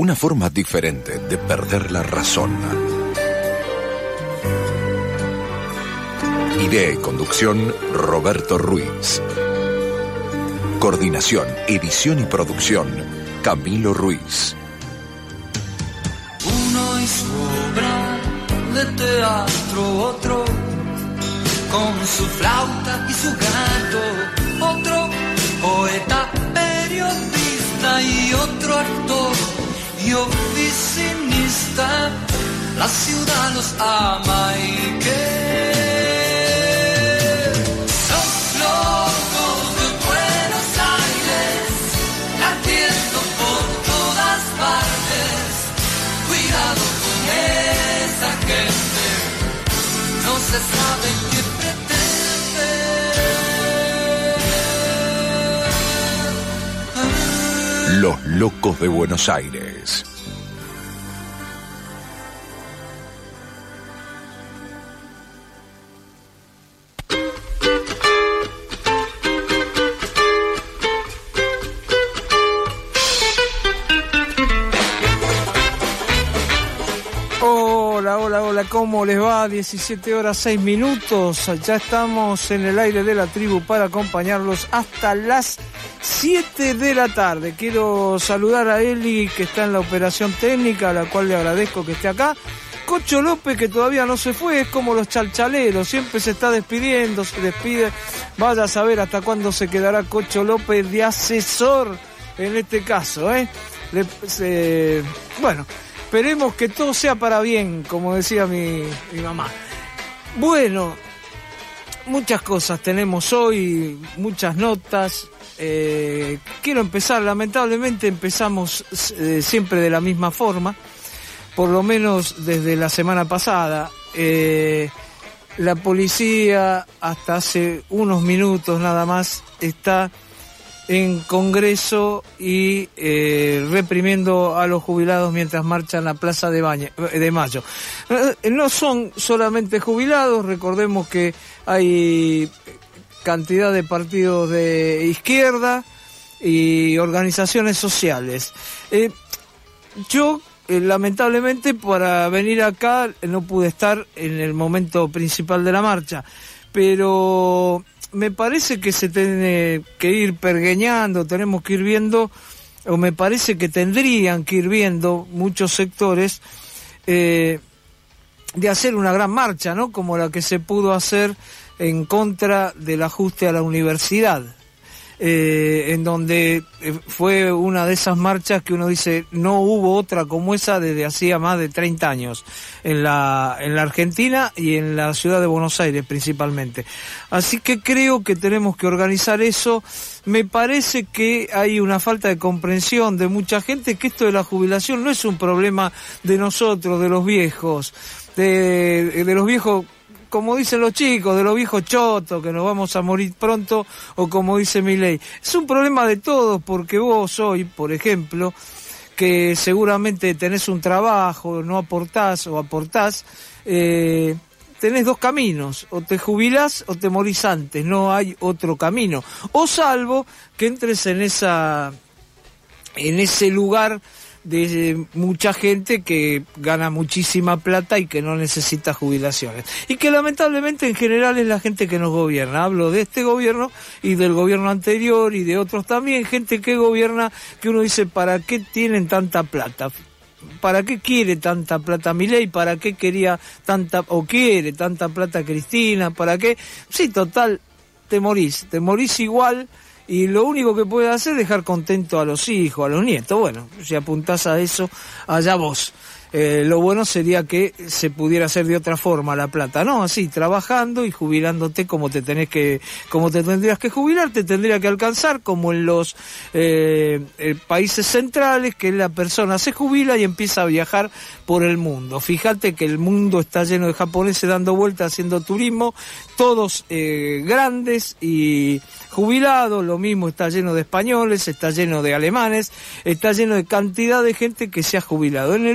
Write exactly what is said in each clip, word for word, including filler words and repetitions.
una forma diferente de perder la razón. Idea y conducción, Roberto Ruiz. Coordinación, edición y producción, Camilo Ruiz. Uno y su obra de teatro, otro con su flauta y su gato, otro poeta, periodista y otro actor y oficinista. La ciudad los ama y que los locos de Buenos Aires latiendo por todas partes. Cuidado con esa gente, no se sabe qué pretende. Los locos de Buenos Aires. Hola, hola, hola, ¿cómo les va? diecisiete horas seis minutos, ya estamos en el aire de la tribu para acompañarlos hasta las siete de la tarde. Quiero saludar a Eli, que está en la operación técnica, a la cual le agradezco que esté acá. Cocho López, que todavía no se fue, es como los chalchaleros, siempre se está despidiendo, se despide. Vaya a saber hasta cuándo se quedará Cocho López de asesor en este caso, ¿eh? Le, se, bueno... Esperemos que todo sea para bien, como decía mi, mi mamá. Bueno, muchas cosas tenemos hoy, muchas notas. Eh, quiero empezar, lamentablemente empezamos eh, siempre de la misma forma, por lo menos desde la semana pasada. Eh, la policía, hasta hace unos minutos nada más, está en Congreso y eh, reprimiendo a los jubilados mientras marchan la Plaza de, Baña, de Mayo. Eh, no son solamente jubilados, recordemos que hay cantidad de partidos de izquierda y organizaciones sociales. Eh, yo, eh, lamentablemente, para venir acá no pude estar en el momento principal de la marcha, pero me parece que se tiene que ir pergeñando, tenemos que ir viendo, o me parece que tendrían que ir viendo muchos sectores eh, de hacer una gran marcha, ¿no? Como la que se pudo hacer en contra del ajuste a la universidad, eh, en donde fue una de esas marchas que uno dice, no hubo otra como esa desde hacía más de treinta años en la, en la Argentina y en la ciudad de Buenos Aires principalmente. Así que creo que tenemos que organizar eso. Me parece que hay una falta de comprensión de mucha gente, que esto de la jubilación no es un problema de nosotros, de los viejos, de, de los viejos, como dicen los chicos, de los viejos chotos, que nos vamos a morir pronto, o como dice Milei. Es un problema de todos, porque vos hoy, por ejemplo, que seguramente tenés un trabajo, no aportás o aportás, eh, tenés dos caminos, o te jubilás o te morís antes, no hay otro camino. O salvo que entres en esa, en ese lugar de mucha gente que gana muchísima plata y que no necesita jubilaciones. Y que lamentablemente en general es la gente que nos gobierna. Hablo de este gobierno y del gobierno anterior y de otros también, gente que gobierna, que uno dice, ¿para qué tienen tanta plata? ¿Para qué quiere tanta plata Milei? ¿Para qué quería tanta, o quiere tanta plata Cristina? ¿Para qué? Sí, total, te morís, te morís igual. Y lo único que puede hacer es dejar contento a los hijos, a los nietos. Bueno, si apuntás a eso, allá vos. Eh, lo bueno sería que se pudiera hacer de otra forma la plata, ¿no? Así, trabajando y jubilándote como te tenés que, como te tendrías que jubilar, te tendría que alcanzar, como en los eh, eh, países centrales, que la persona se jubila y empieza a viajar por el mundo. Fíjate que el mundo está lleno de japoneses dando vueltas, haciendo turismo, todos eh, grandes y jubilados. Lo mismo está lleno de españoles, está lleno de alemanes, está lleno de cantidad de gente que se ha jubilado. En el único país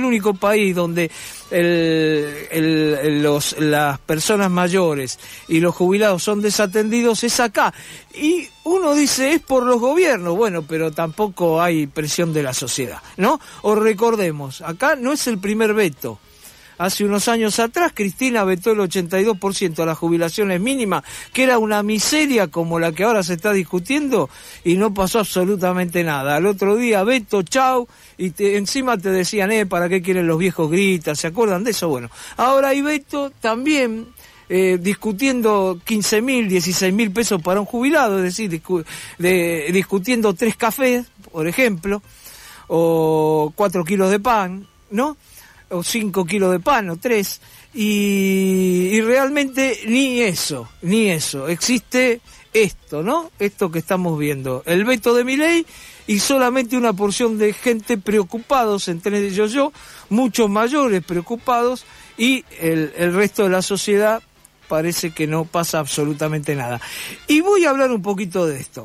país donde el, el, los, las personas mayores y los jubilados son desatendidos es acá. Y uno dice, es por los gobiernos, bueno, pero tampoco hay presión de la sociedad, ¿no? O recordemos, acá no es el primer veto. Hace unos años atrás, Cristina vetó el ochenta y dos por ciento a las jubilaciones mínimas, que era una miseria como la que ahora se está discutiendo, y no pasó absolutamente nada. Al otro día, veto, chau, y te, encima te decían, eh, ¿para qué quieren los viejos gritas? ¿Se acuerdan de eso? Bueno, ahora hay veto también, eh, discutiendo quince mil, dieciséis mil pesos para un jubilado, es decir, discu de, discutiendo tres cafés, por ejemplo, o cuatro kilos de pan, ¿no? O cinco kilos de pan, o tres, y, y realmente ni eso, ni eso, existe esto, ¿no? Esto que estamos viendo, el veto de Milei, y solamente una porción de gente preocupados, entre ellos yo, muchos mayores preocupados, y el, el resto de la sociedad parece que no pasa absolutamente nada. Y voy a hablar un poquito de esto.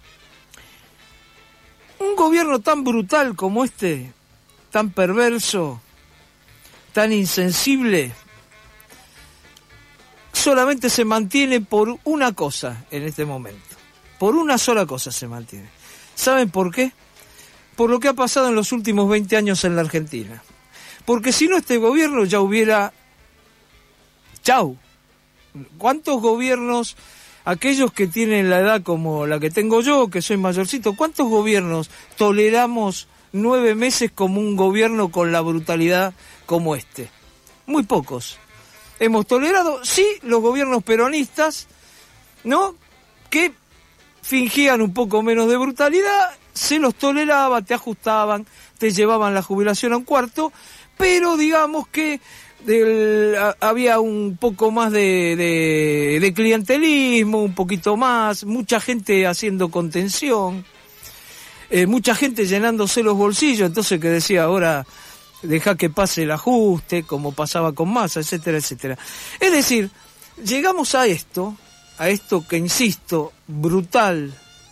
Un gobierno tan brutal como este, tan perverso, tan insensible, solamente se mantiene por una cosa en este momento. Por una sola cosa se mantiene. ¿Saben por qué? Por lo que ha pasado en los últimos veinte años en la Argentina. Porque si no, este gobierno ya hubiera... ¡Chau! ¿Cuántos gobiernos, aquellos que tienen la edad como la que tengo yo, que soy mayorcito, cuántos gobiernos toleramos nueve meses como un gobierno con la brutalidad como este? Muy pocos. Hemos tolerado, sí, los gobiernos peronistas, ¿no? Que fingían un poco menos de brutalidad, se los toleraba, te ajustaban, te llevaban la jubilación a un cuarto, pero digamos que del, a, había un poco más de, de, de clientelismo, un poquito más, mucha gente haciendo contención, eh, mucha gente llenándose los bolsillos, entonces que decía ahora... deja que pase el ajuste, como pasaba con Massa, etcétera, etcétera. Es decir, llegamos a esto, a esto que, insisto, brutal,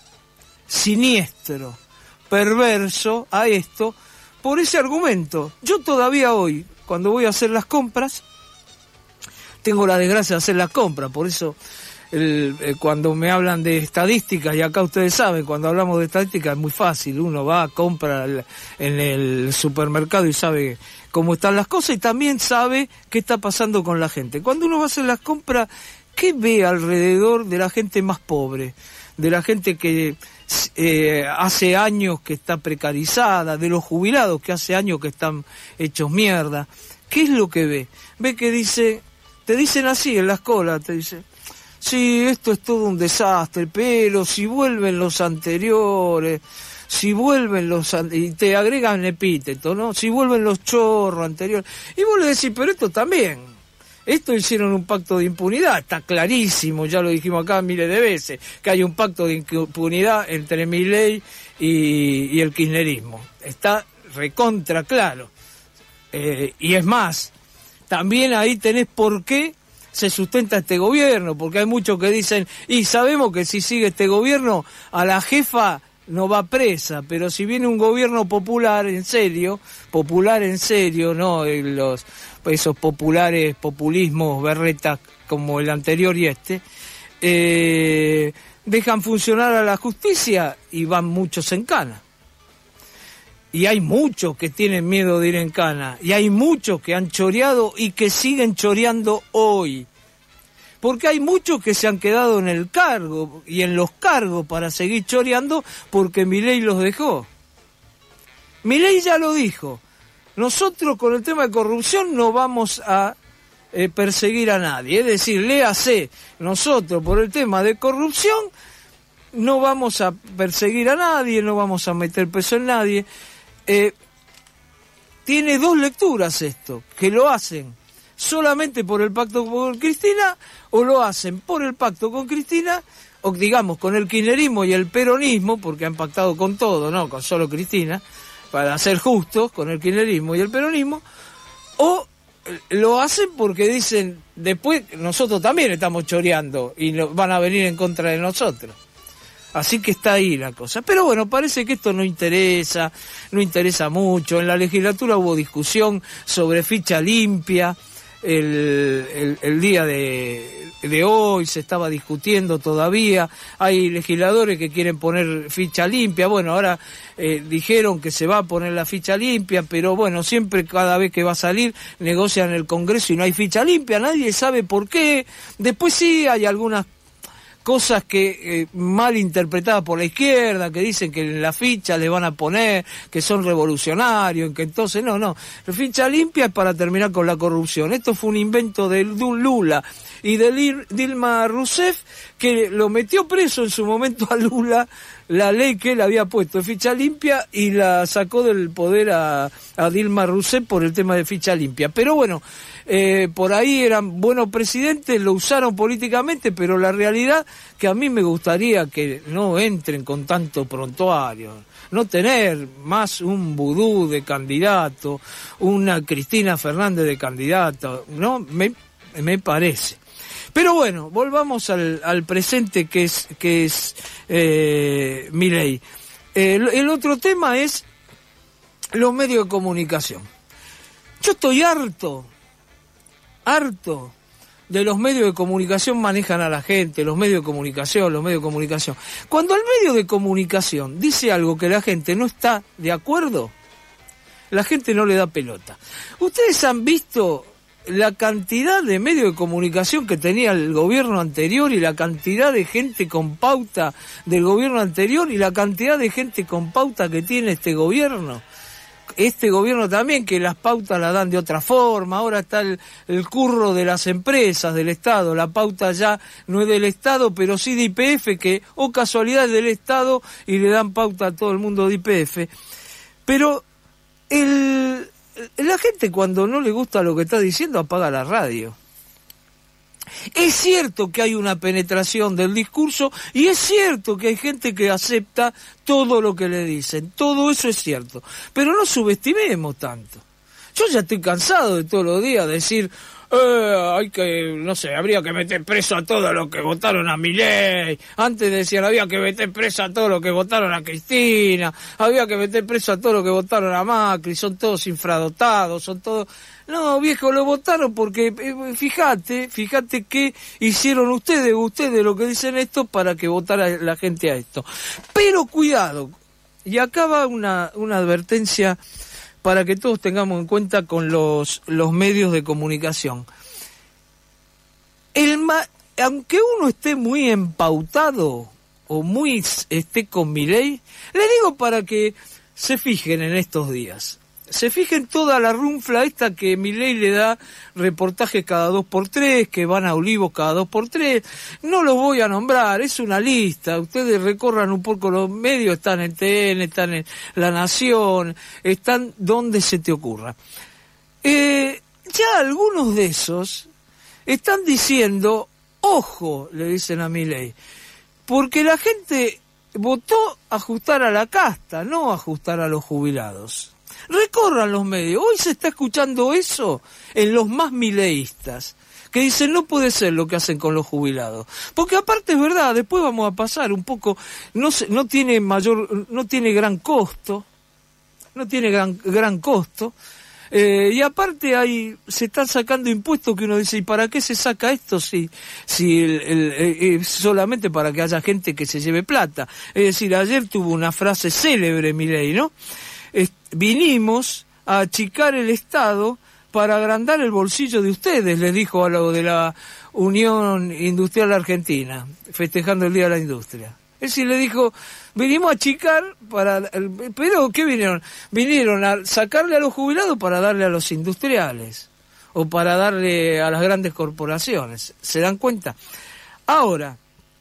siniestro, perverso, a esto, por ese argumento. Yo todavía hoy, cuando voy a hacer las compras, tengo la desgracia de hacer las compras, por eso... El, eh, cuando me hablan de estadísticas, y acá ustedes saben, cuando hablamos de estadísticas es muy fácil, uno va, compra el, en el supermercado y sabe cómo están las cosas y también sabe qué está pasando con la gente. Cuando uno va a hacer las compras, ¿qué ve alrededor de la gente más pobre? De la gente que eh, hace años que está precarizada, de los jubilados que hace años que están hechos mierda. ¿Qué es lo que ve? Ve que dice, te dicen así en las colas, te dicen... Sí, esto es todo un desastre, pero si vuelven los anteriores, si vuelven los... y te agregan epíteto, ¿no? Si vuelven los chorros anteriores. Y vos le decís, pero esto también. Esto hicieron un pacto de impunidad, está clarísimo, ya lo dijimos acá miles de veces, que hay un pacto de impunidad entre Milei y, y el kirchnerismo. Está recontra claro. Eh, y es más, también ahí tenés por qué se sustenta este gobierno, porque hay muchos que dicen, y sabemos que si sigue este gobierno, a la jefa no va presa, pero si viene un gobierno popular en serio, popular en serio, no los esos populares populismos berretas como el anterior y este, eh, dejan funcionar a la justicia y van muchos en cana. Y hay muchos que tienen miedo de ir en cana. Y hay muchos que han choreado y que siguen choreando hoy. Porque hay muchos que se han quedado en el cargo y en los cargos para seguir choreando porque Milei los dejó. Milei ya lo dijo. Nosotros con el tema de corrupción no vamos a eh, perseguir a nadie. Es decir, léase, nosotros por el tema de corrupción no vamos a perseguir a nadie, no vamos a meter peso en nadie. Eh, tiene dos lecturas esto, que lo hacen solamente por el pacto con Cristina o lo hacen por el pacto con Cristina o digamos con el kirchnerismo y el peronismo, porque han pactado con todo, no con solo Cristina, para ser justos con el kirchnerismo y el peronismo, o lo hacen porque dicen después nosotros también estamos choreando y van a venir en contra de nosotros. Así que está ahí la cosa. Pero bueno, parece que esto no interesa, no interesa mucho. En la legislatura hubo discusión sobre ficha limpia. El, el, el día de, de hoy se estaba discutiendo todavía. Hay legisladores que quieren poner ficha limpia. Bueno, ahora eh, dijeron que se va a poner la ficha limpia, pero bueno, siempre cada vez que va a salir negocian en el Congreso y no hay ficha limpia. Nadie sabe por qué. Después sí hay algunas cosas que eh, mal interpretadas por la izquierda, que dicen que en la ficha le van a poner que son revolucionarios, que entonces no, no, la ficha limpia es para terminar con la corrupción. Esto fue un invento de Lula y de Dilma Rousseff, que lo metió preso en su momento a Lula, la ley que él había puesto de ficha limpia, y la sacó del poder a, a Dilma Rousseff por el tema de ficha limpia. Pero bueno, Eh, por ahí eran buenos presidentes, lo usaron políticamente, pero la realidad que a mí me gustaría que no entren con tanto prontuario, no tener más un vudú de candidato, una Cristina Fernández de candidato, no me, me parece. Pero bueno, volvamos al, al presente que es que es eh, Milei. El, el otro tema es los medios de comunicación. Yo estoy harto harto de los medios de comunicación manejan a la gente, los medios de comunicación, los medios de comunicación. Cuando el medio de comunicación dice algo que la gente no está de acuerdo, la gente no le da pelota. Ustedes han visto la cantidad de medios de comunicación que tenía el gobierno anterior y la cantidad de gente con pauta del gobierno anterior y la cantidad de gente con pauta que tiene este gobierno. Este gobierno también, que las pautas las dan de otra forma. Ahora está el, el curro de las empresas, del Estado. La pauta ya no es del Estado, pero sí de Y P F, que, o casualidad, es del Estado y le dan pauta a todo el mundo de Y P F. Pero el, la gente, cuando no le gusta lo que está diciendo, apaga la radio. Es cierto que hay una penetración del discurso y es cierto que hay gente que acepta todo lo que le dicen, todo eso es cierto, pero no subestimemos tanto. Yo ya estoy cansado de todos los días decir, eh, hay que, no sé, habría que meter preso a todos los que votaron a Milei. Antes decían, había que meter preso a todos los que votaron a Cristina, había que meter preso a todos los que votaron a Macri, son todos infradotados, son todos... No, viejo, lo votaron porque, eh, fíjate, fíjate qué hicieron ustedes, ustedes lo que dicen esto para que votara la gente a esto. Pero cuidado, y acá va una, una advertencia para que todos tengamos en cuenta con los, los medios de comunicación. El ma- aunque uno esté muy empautado o muy esté con Milei, le digo para que se fijen en estos días. Se fijen toda la runfla esta que Milei le da reportajes cada dos por tres, que van a Olivos cada dos por tres. No los voy a nombrar, es una lista. Ustedes recorran un poco los medios, están en T N, están en La Nación, están donde se te ocurra. Eh, ya algunos de esos están diciendo, ojo, le dicen a Milei, porque la gente votó ajustar a la casta, no ajustar a los jubilados. Recorran los medios. Hoy se está escuchando eso en los más mileístas, que dicen no puede ser lo que hacen con los jubilados. Porque aparte es verdad, después vamos a pasar un poco, no se, no tiene mayor, no tiene gran costo, no tiene gran, gran costo, eh, y aparte hay, se están sacando impuestos que uno dice, ¿y para qué se saca esto si, si el, el, el, solamente para que haya gente que se lleve plata? Es decir, ayer tuvo una frase célebre Milei, ¿no? Vinimos a achicar el Estado para agrandar el bolsillo de ustedes, le dijo a lo de la Unión Industrial Argentina, festejando el Día de la Industria. Es decir, le dijo, vinimos a achicar para... ¿Pero qué vinieron? Vinieron a sacarle a los jubilados para darle a los industriales, o para darle a las grandes corporaciones. ¿Se dan cuenta? Ahora,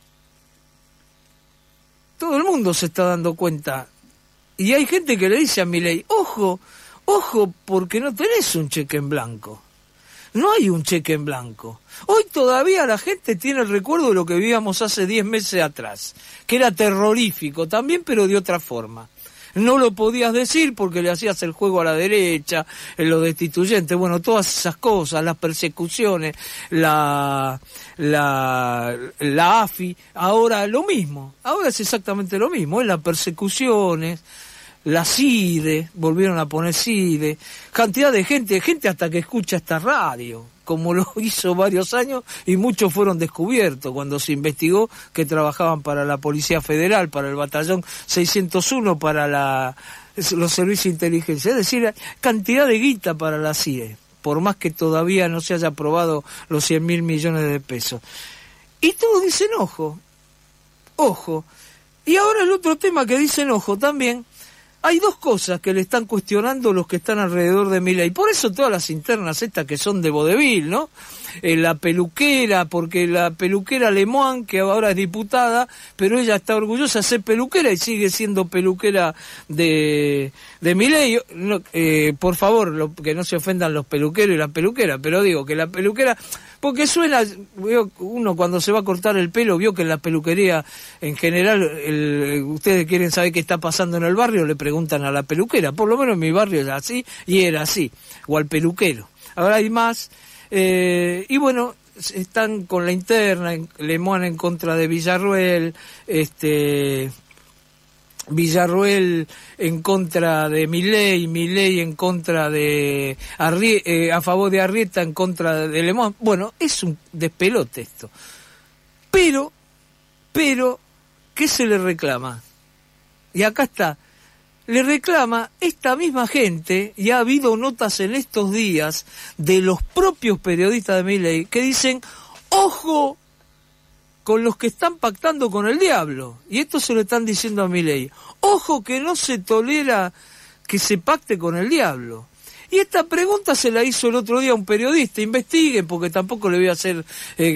todo el mundo se está dando cuenta. Y hay gente que le dice a Milei, ojo, ojo, porque no tenés un cheque en blanco. No hay un cheque en blanco. Hoy todavía la gente tiene el recuerdo de lo que vivíamos hace diez meses atrás, que era terrorífico también, pero de otra forma. no lo podías decir porque le hacías el juego a la derecha, en los destituyentes, bueno, todas esas cosas, las persecuciones, la, la, la A F I, ahora lo mismo, ahora es exactamente lo mismo, es las persecuciones, la CIDE, volvieron a poner CIDE, cantidad de gente, gente hasta que escucha esta radio, como lo hizo varios años, y muchos fueron descubiertos cuando se investigó que trabajaban para la Policía Federal, para el Batallón seiscientos uno, para la, los servicios de inteligencia, es decir, cantidad de guita para la CIDE, por más que todavía no se haya aprobado los cien mil millones de pesos. Y todos dicen ojo, ojo. Y ahora el otro tema que dicen ojo también, hay dos cosas que le están cuestionando los que están alrededor de Milei. Por eso todas las internas estas que son de vodevil, ¿no? Eh, la peluquera, porque la peluquera Lemoine, que ahora es diputada, pero ella está orgullosa de ser peluquera y sigue siendo peluquera de, de Milei. No, eh, por favor, lo, que no se ofendan los peluqueros y las peluqueras, pero digo que la peluquera... Porque suena, uno cuando se va a cortar el pelo, vio que en la peluquería, en general, el, ustedes quieren saber qué está pasando en el barrio, le preguntan a la peluquera. Por lo menos en mi barrio era así, y era así, o al peluquero. Ahora hay más, eh, y bueno, están con la interna, Lemoine en contra de Villarruel, este... Villarruel en contra de Milei, Milei en contra de Arrie, eh, a favor de Arrieta, en contra de Lemoine. Bueno, es un despelote esto. Pero, pero, ¿qué se le reclama? Y acá está. Le reclama esta misma gente, y ha habido notas en estos días de los propios periodistas de Milei que dicen, ojo con los que están pactando con el diablo, y esto se lo están diciendo a Milei, ojo que no se tolera que se pacte con el diablo. Y esta pregunta se la hizo el otro día un periodista, investiguen, porque tampoco le voy a hacer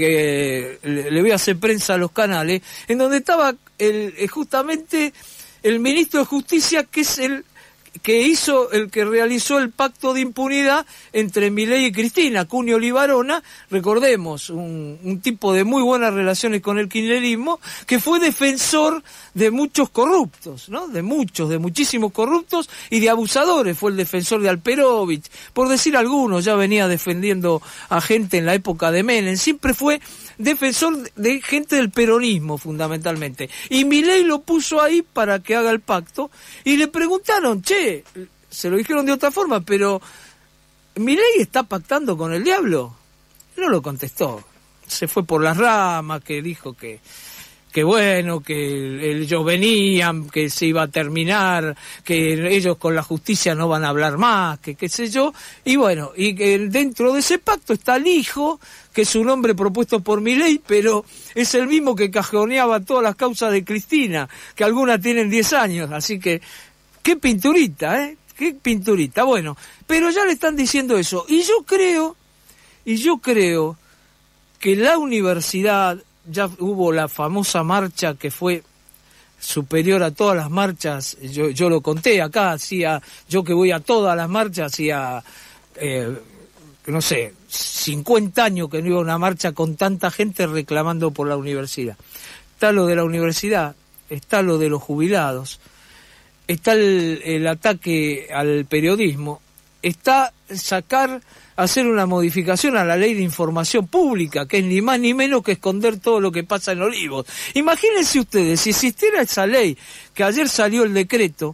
eh, eh, le voy a hacer prensa a los canales, en donde estaba el, eh, justamente el ministro de Justicia, que es el que hizo, el que realizó el pacto de impunidad entre Milei y Cristina, Cunio Libarona, recordemos, un, un tipo de muy buenas relaciones con el kirchnerismo, que fue defensor de muchos corruptos, ¿no? De muchos, de muchísimos corruptos y de abusadores, fue el defensor de Alperovich, por decir algunos, ya venía defendiendo a gente en la época de Menem, siempre fue defensor de gente del peronismo, fundamentalmente. Y Milei lo puso ahí para que haga el pacto, y le preguntaron, che, se lo dijeron de otra forma, pero ¿Milei está pactando con el diablo? No lo contestó. Se fue por las ramas, que dijo que que bueno, que ellos venían, que se iba a terminar, que ellos con la justicia no van a hablar más, que qué sé yo, y bueno, y que dentro de ese pacto está el hijo, que es un hombre propuesto por Milei, pero es el mismo que cajoneaba todas las causas de Cristina, que algunas tienen diez años, así que, qué pinturita, ¿eh? Qué pinturita, bueno, pero ya le están diciendo eso, y yo creo, y yo creo que la universidad, ya hubo la famosa marcha que fue superior a todas las marchas, yo yo lo conté acá, hacía, yo que voy a todas las marchas, hacía, eh, no sé, cincuenta años que no iba a una marcha con tanta gente reclamando por la universidad. Está lo de la universidad, está lo de los jubilados, está el, el ataque al periodismo, está sacar... hacer una modificación a la ley de información pública, que es ni más ni menos que esconder todo lo que pasa en Olivos. Imagínense ustedes, si existiera esa ley, que ayer salió el decreto,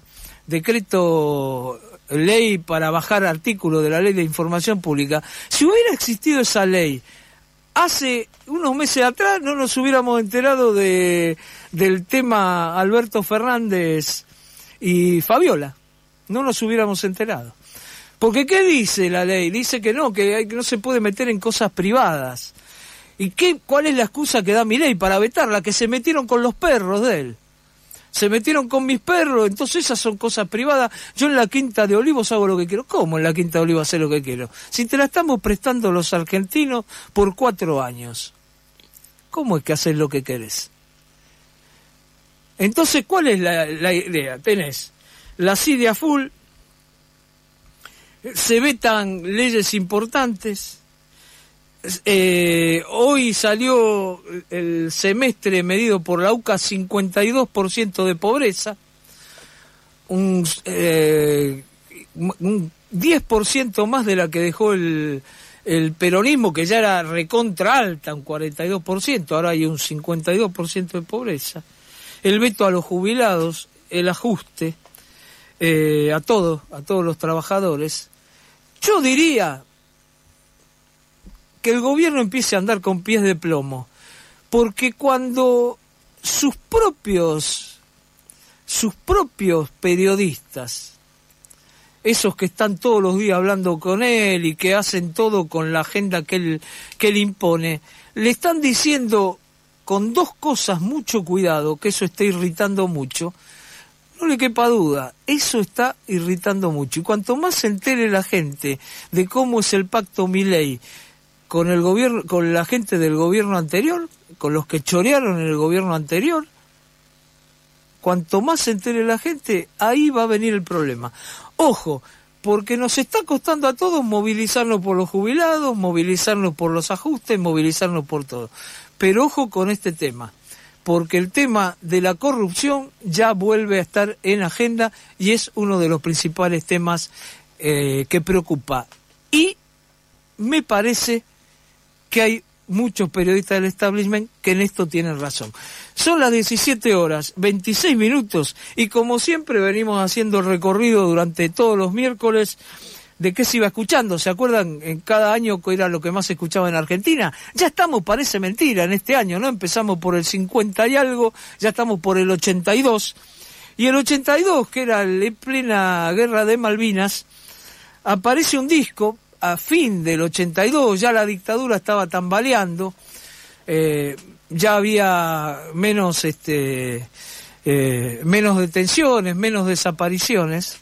decreto ley para bajar artículos de la ley de información pública, si hubiera existido esa ley hace unos meses atrás, no nos hubiéramos enterado de del tema Alberto Fernández y Fabiola, no nos hubiéramos enterado. Porque ¿qué dice la ley? Dice que no, que, hay, que no se puede meter en cosas privadas. ¿Y qué, cuál es la excusa que da Milei para vetarla? Que se metieron con los perros de él. Se metieron con mis perros, entonces esas son cosas privadas. Yo en la Quinta de Olivos hago lo que quiero. ¿Cómo en la Quinta de Olivos hacer lo que quiero? Si te la estamos prestando los argentinos por cuatro años. ¿Cómo es que haces lo que querés? Entonces, ¿cuál es la, la idea? Tenés la CIDE a full, se vetan leyes importantes. Eh, hoy salió el semestre medido por la U C A, cincuenta y dos por ciento de pobreza. un, eh, un diez por ciento más de la que dejó el, el peronismo, que ya era recontra alta, un cuarenta y dos por ciento, ahora hay un cincuenta y dos por ciento de pobreza. El veto a los jubilados, el ajuste eh, a todos, a todos los trabajadores. Yo diría que el gobierno empiece a andar con pies de plomo, porque cuando sus propios, sus propios periodistas, esos que están todos los días hablando con él y que hacen todo con la agenda que él, que él impone, le están diciendo con dos cosas, mucho cuidado, que eso está irritando mucho, no le quepa duda, eso está irritando mucho. Y cuanto más se entere la gente de cómo es el pacto Milei con el gobierno, con la gente del gobierno anterior, con los que chorearon en el gobierno anterior, cuanto más se entere la gente, ahí va a venir el problema. Ojo, porque nos está costando a todos movilizarnos por los jubilados, movilizarnos por los ajustes, movilizarnos por todo. Pero ojo con este tema, porque el tema de la corrupción ya vuelve a estar en agenda y es uno de los principales temas eh, que preocupa. Y me parece que hay muchos periodistas del establishment que en esto tienen razón. Son las diecisiete horas, veintiséis minutos, y como siempre venimos haciendo el recorrido durante todos los miércoles de qué se iba escuchando. ¿Se acuerdan en cada año que era lo que más se escuchaba en Argentina? Ya estamos, parece mentira, en este año, ¿no? Empezamos por el cincuenta y algo, ya estamos por el ochenta y dos, y el ochenta y dos, que era en plena guerra de Malvinas, aparece un disco a fin del ochenta y dos, ya la dictadura estaba tambaleando, eh, ya había menos este eh, menos detenciones, menos desapariciones.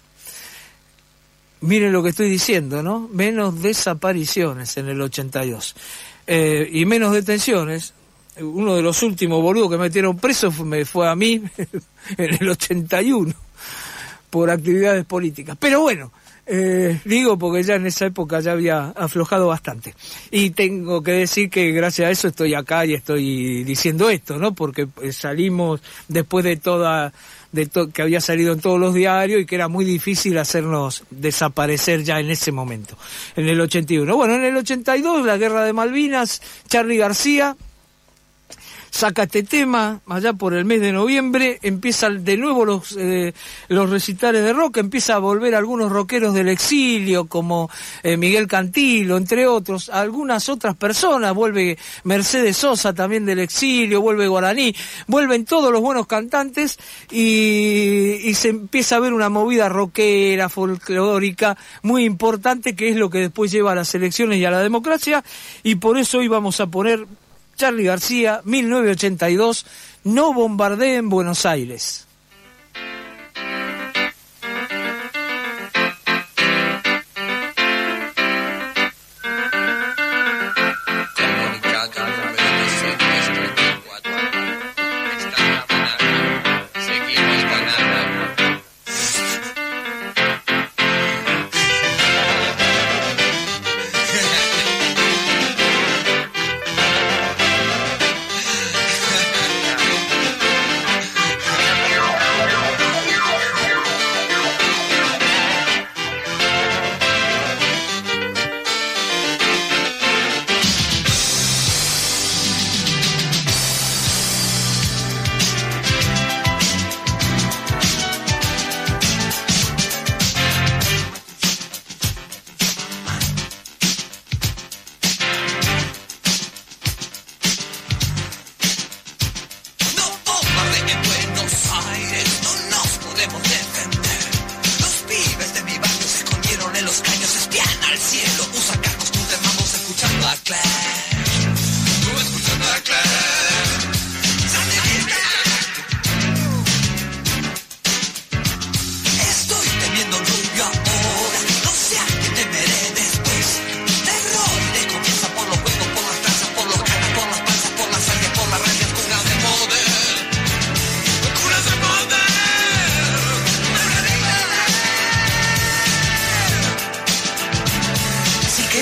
Miren lo que estoy diciendo, ¿no? Menos desapariciones en el ochenta y dos. Eh, y menos detenciones. Uno de los últimos boludos que metieron preso fue, me fue a mí en el ochenta y uno por actividades políticas. Pero bueno, Eh, digo porque ya en esa época ya había aflojado bastante. Y tengo que decir que gracias a eso estoy acá y estoy diciendo esto, ¿no? Porque salimos después de toda, de to, que había salido en todos los diarios y que era muy difícil hacernos desaparecer ya en ese momento, en el ochenta y uno. Bueno, en el ochenta y dos, la guerra de Malvinas, Charly García saca este tema, allá por el mes de noviembre, empiezan de nuevo los eh, los recitales de rock, empieza a volver algunos rockeros del exilio, como eh, Miguel Cantilo, entre otros, algunas otras personas, vuelve Mercedes Sosa también del exilio, vuelve Guaraní, vuelven todos los buenos cantantes y, y se empieza a ver una movida rockera, folclórica, muy importante, que es lo que después lleva a las elecciones y a la democracia, y por eso hoy vamos a poner Charly García, mil novecientos ochenta y dos, No bombardeen Buenos Aires. Si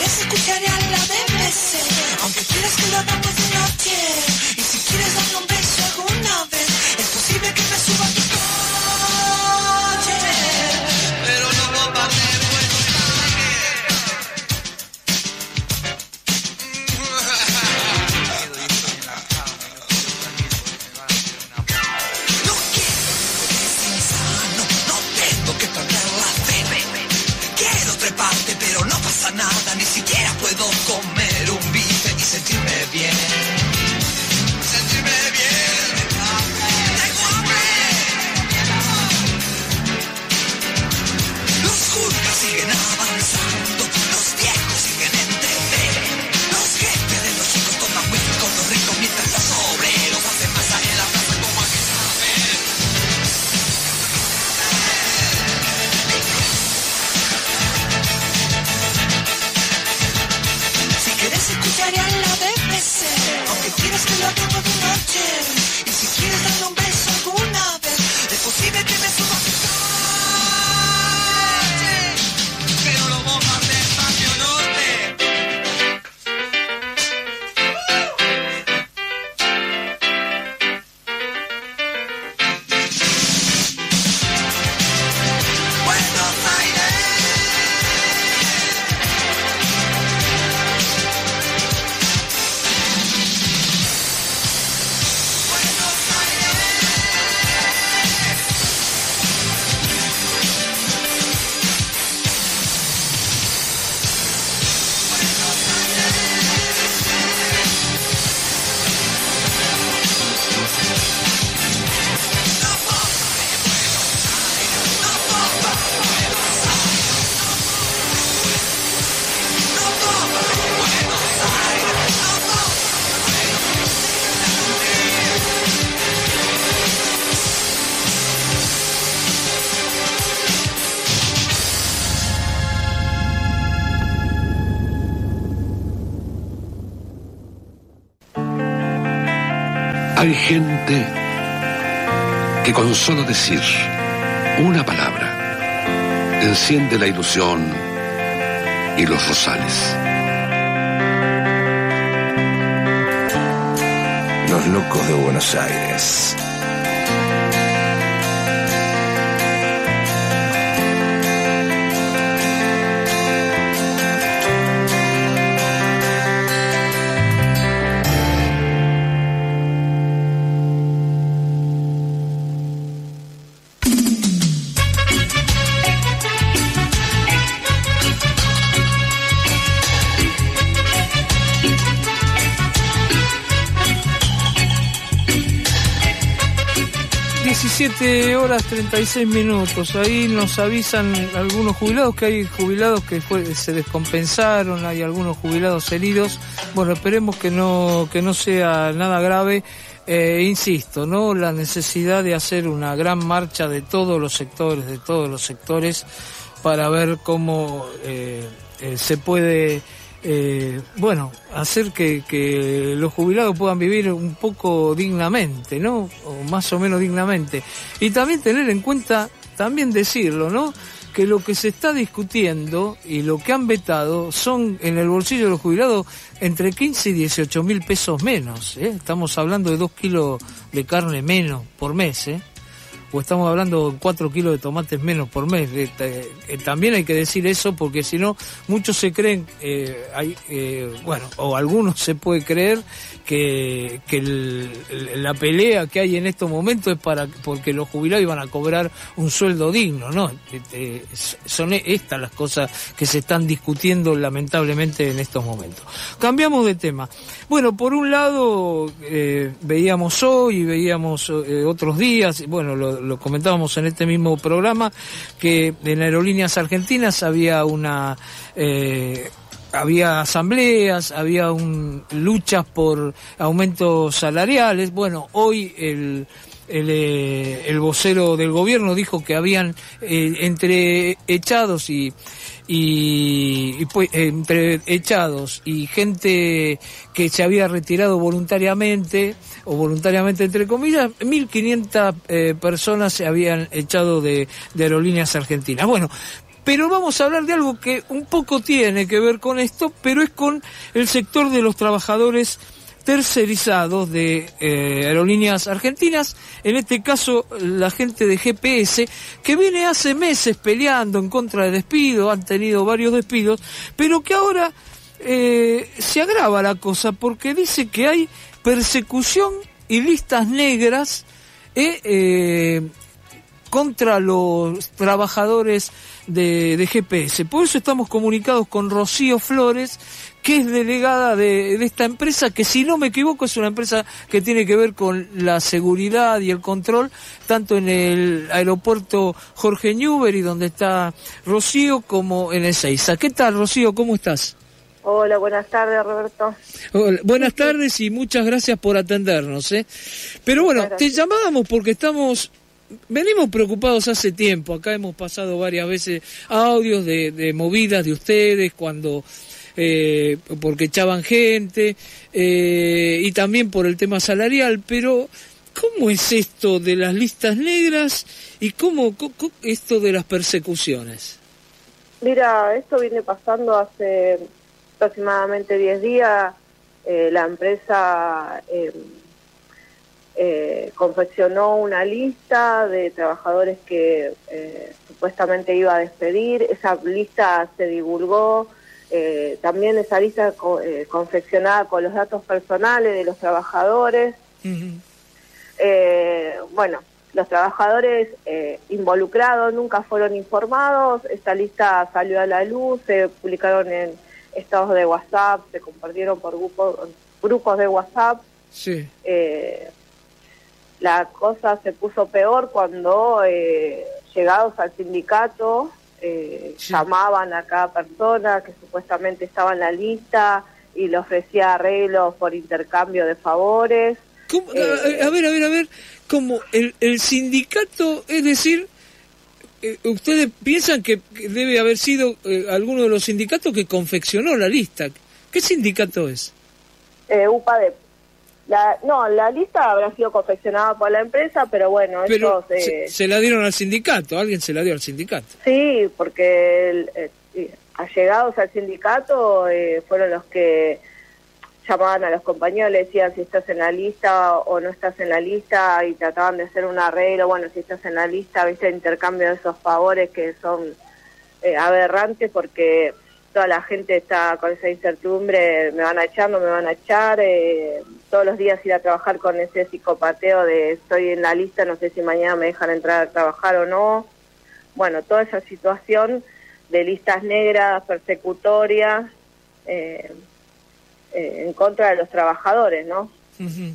la cama de noche. Y si quieres darme un beso alguna vez, es posible que me suba a coche. Pero lo vamos a hacer despacio, norte. Buenos Aires. Hay gente que con solo decir una palabra enciende la ilusión y los rosales. Los locos de Buenos Aires. diecisiete horas treinta y seis minutos. Ahí nos avisan algunos jubilados que hay jubilados que fue, se descompensaron, hay algunos jubilados heridos. Bueno, esperemos que no que no sea nada grave. Eh, insisto, ¿no? La necesidad de hacer una gran marcha de todos los sectores, de todos los sectores, para ver cómo eh, eh, se puede Eh, bueno, hacer que, que los jubilados puedan vivir un poco dignamente, ¿no? O más o menos dignamente. Y también tener en cuenta, también decirlo, ¿no? Que lo que se está discutiendo y lo que han vetado son en el bolsillo de los jubilados entre quince y dieciocho mil pesos menos, ¿eh? Estamos hablando de dos kilos de carne menos por mes, ¿eh? O estamos hablando de cuatro kilos de tomates menos por mes. Eh, eh, también hay que decir eso porque si no, muchos se creen, eh, hay, eh, bueno, o algunos se puede creer que, que el, la pelea que hay en estos momentos es para porque los jubilados iban a cobrar un sueldo digno, ¿no? Eh, eh, son estas las cosas que se están discutiendo lamentablemente en estos momentos. Cambiamos de tema. Bueno, por un lado, eh, veíamos hoy y veíamos eh, otros días, bueno, lo lo comentábamos en este mismo programa, que en Aerolíneas Argentinas había una eh, había asambleas, había un, luchas por aumentos salariales. Bueno, hoy el el, eh, el vocero del gobierno dijo que habían eh, entre echados y y, y pues, entre echados y gente que se había retirado voluntariamente o voluntariamente entre comillas, mil quinientas eh, personas se habían echado de, de Aerolíneas Argentinas. Bueno, pero vamos a hablar de algo que un poco tiene que ver con esto, pero es con el sector de los trabajadores tercerizados de eh, Aerolíneas Argentinas, en este caso la gente de G P S, que viene hace meses peleando en contra de despidos, han tenido varios despidos, pero que ahora eh, se agrava la cosa porque dice que hay persecución y listas negras eh, eh, contra los trabajadores de, de G P S. Por eso estamos comunicados con Rocío Flores, que es delegada de, de esta empresa, que si no me equivoco es una empresa que tiene que ver con la seguridad y el control, tanto en el aeropuerto Jorge Newbery, donde está Rocío, como en Ezeiza. ¿Qué tal, Rocío? ¿Cómo estás? Hola, buenas tardes, Roberto. Hola, buenas tardes y muchas gracias por atendernos, ¿eh? Pero bueno, te llamábamos porque estamos... Venimos preocupados hace tiempo. Acá hemos pasado varias veces audios de, de movidas de ustedes cuando eh, porque echaban gente, eh, y también por el tema salarial, pero ¿cómo es esto de las listas negras y cómo, cómo esto de las persecuciones? Mira, esto viene pasando hace aproximadamente diez días. Eh, la empresa eh, eh, confeccionó una lista de trabajadores que eh, supuestamente iba a despedir. Esa lista se divulgó, eh, también esa lista co eh, confeccionada con los datos personales de los trabajadores. Uh-huh. eh, bueno, los trabajadores eh, involucrados nunca fueron informados. Esta lista salió a la luz, se publicaron en estados de WhatsApp, se compartieron por grupos, grupos de WhatsApp. Sí. Eh, la cosa se puso peor cuando eh, llegados al sindicato eh, sí. llamaban a cada persona que supuestamente estaba en la lista y le ofrecía arreglos por intercambio de favores. ¿Cómo? Eh, a ver, a ver, a ver, como el, el sindicato, es decir, eh, ustedes piensan que debe haber sido eh, alguno de los sindicatos que confeccionó la lista. ¿Qué sindicato es? Eh, UPADEP. La, no, la lista habrá sido confeccionada por la empresa, pero bueno, pero ellos... Eh... Se, se la dieron al sindicato, alguien se la dio al sindicato. Sí, porque el, eh, allegados al sindicato eh, fueron los que llamaban a los compañeros, le decían si estás en la lista o no estás en la lista, y trataban de hacer un arreglo. Bueno, si estás en la lista, viste, el intercambio de esos favores que son eh, aberrantes, porque toda la gente está con esa incertidumbre, me van a echar, no me van a echar, eh, todos los días ir a trabajar con ese psicopateo de estoy en la lista, no sé si mañana me dejan entrar a trabajar o no. Bueno, toda esa situación de listas negras, persecutorias, eh, eh, en contra de los trabajadores, ¿no? Uh-huh.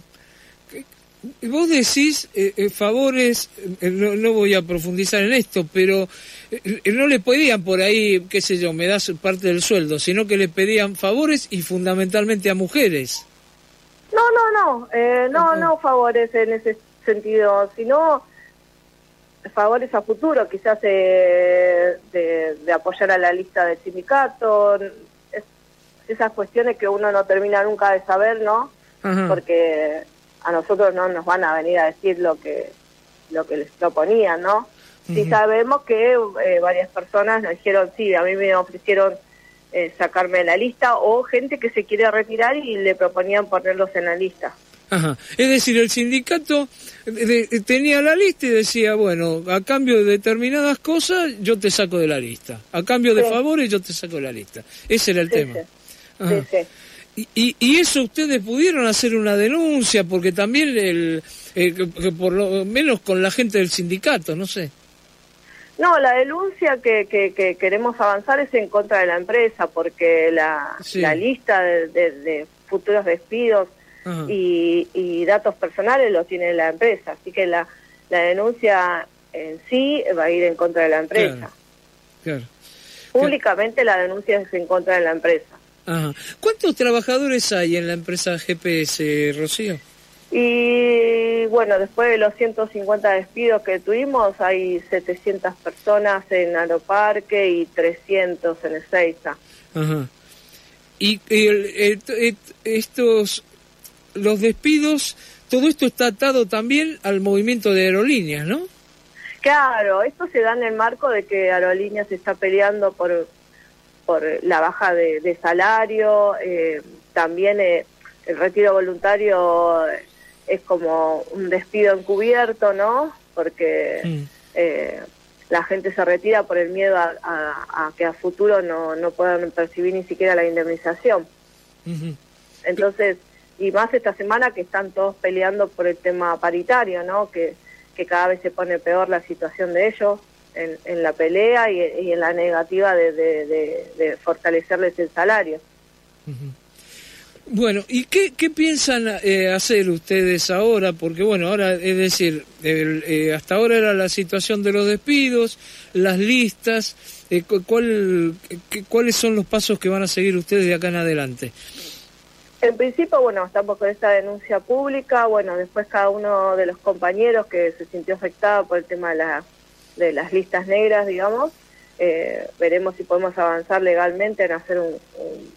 Vos decís eh, eh, favores, eh, no, no voy a profundizar en esto, pero eh, no le pedían por ahí, qué sé yo, me das parte del sueldo, sino que le pedían favores y fundamentalmente a mujeres. No, no, no, eh, no, uh-huh. no favores en ese sentido, sino favores a futuro, quizás eh, de, de apoyar a la lista del sindicato, es, esas cuestiones que uno no termina nunca de saber, ¿no? Uh-huh. Porque a nosotros no nos van a venir a decir lo que lo que les proponían, ¿no? Uh-huh. Sí sabemos que eh, varias personas nos dijeron, sí, a mí me ofrecieron eh, sacarme de la lista, o gente que se quiere retirar y le proponían ponerlos en la lista. Ajá. Es decir, el sindicato de, de, tenía la lista y decía, bueno, a cambio de determinadas cosas yo te saco de la lista, a cambio de sí. favores yo te saco de la lista. Ese era el sí, tema. Sí. Sí, sí. Y, y, y eso ustedes pudieron hacer una denuncia, porque también el, el que por lo menos con la gente del sindicato, no sé. No, la denuncia que, que, que queremos avanzar es en contra de la empresa, porque la, sí. la lista de, de, de futuros despidos y, y datos personales lo tiene la empresa, así que la, la denuncia en sí va a ir en contra de la empresa. Claro, claro. Públicamente claro. La denuncia es en contra de la empresa. Ajá. ¿Cuántos trabajadores hay en la empresa G P S, Rocío? Y bueno, después de los ciento cincuenta despidos que tuvimos, hay setecientas personas en Aeroparque y trescientos en Ezeiza. Ajá. Y el, el, el, estos, los despidos, todo esto está atado también al movimiento de aerolíneas, ¿no? Claro, esto se da en el marco de que Aerolíneas se está peleando por... por la baja de, de salario, eh, también eh, el retiro voluntario es como un despido encubierto, ¿no? Porque mm. eh, la gente se retira por el miedo a, a, a que a futuro no, no puedan percibir ni siquiera la indemnización. Uh-huh. Entonces, y más esta semana que están todos peleando por el tema paritario, ¿no? Que, que cada vez se pone peor la situación de ellos. En, en la pelea y, y en la negativa de, de, de, de fortalecerles el salario. Uh-huh. Bueno, ¿y qué, qué piensan eh, hacer ustedes ahora? Porque bueno, ahora, es decir, el, eh, hasta ahora era la situación de los despidos, las listas, eh, ¿cuál, qué, ¿cuáles son los pasos que van a seguir ustedes de acá en adelante? En principio, bueno, estamos con esta denuncia pública, bueno, después cada uno de los compañeros que se sintió afectado por el tema de la de las listas negras, digamos, eh, veremos si podemos avanzar legalmente en hacer un, un,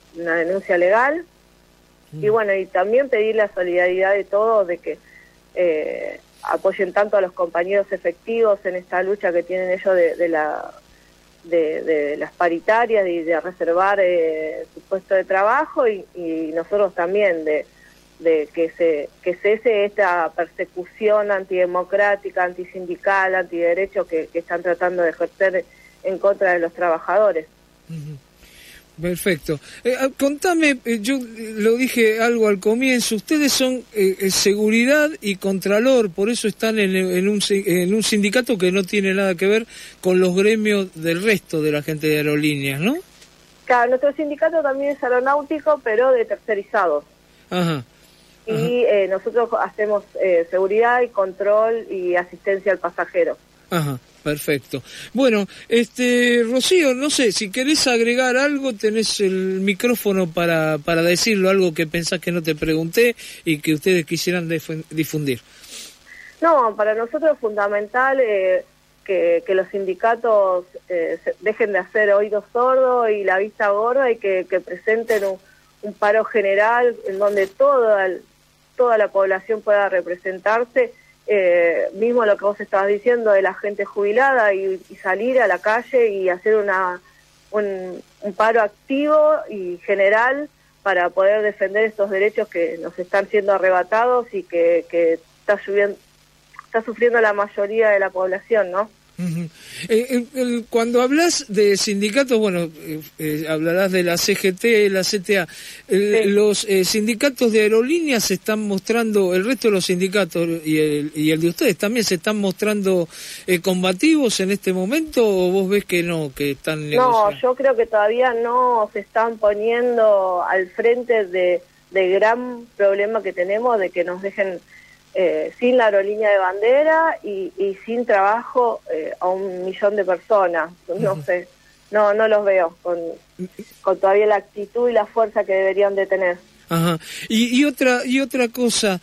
una denuncia legal. Mm. Y bueno, y también pedir la solidaridad de todos, de que eh, apoyen tanto a los compañeros efectivos en esta lucha que tienen ellos de, de la de, de las paritarias y de reservar eh, su puesto de trabajo, y, y nosotros también de de que se que cese esta persecución antidemocrática, antisindical, antiderecho que, que están tratando de ejercer en contra de los trabajadores. Uh-huh. Perfecto. Eh, contame, eh, yo lo dije algo al comienzo, ustedes son eh, seguridad y contralor, por eso están en, en, un, en un sindicato que no tiene nada que ver con los gremios del resto de la gente de aerolíneas, ¿no? Claro, nuestro sindicato también es aeronáutico, pero de tercerizados. Ajá. Y eh, nosotros hacemos eh, seguridad y control y asistencia al pasajero. Ajá, perfecto. Bueno, este Rocío, no sé, si querés agregar algo, tenés el micrófono para, para decirlo, algo que pensás que no te pregunté y que ustedes quisieran difundir. No, para nosotros es fundamental eh, que, que los sindicatos eh, dejen de hacer oídos sordos y la vista gorda, y que, que presenten un, un paro general en donde toda el toda la población pueda representarse, eh, mismo lo que vos estabas diciendo de la gente jubilada, y, y salir a la calle y hacer una un, un paro activo y general para poder defender estos derechos que nos están siendo arrebatados y que, que está, subiendo, está sufriendo la mayoría de la población, ¿no? Uh-huh. eh, el, el, cuando hablas de sindicatos, bueno, eh, eh, hablarás de la C G T, la C T A, el, sí. Los eh, sindicatos de aerolíneas se están mostrando, el resto de los sindicatos y el, y el de ustedes también se están mostrando eh, combativos en este momento, ¿o vos ves que no, que están negociando? No, yo creo que todavía no se están poniendo al frente de, de gran problema que tenemos, de que nos dejen Eh, sin la aerolínea de bandera y, y sin trabajo eh, a un millón de personas. No uh-huh. sé, no no los veo con, con todavía la actitud y la fuerza que deberían de tener. Ajá. Y, y otra y otra cosa,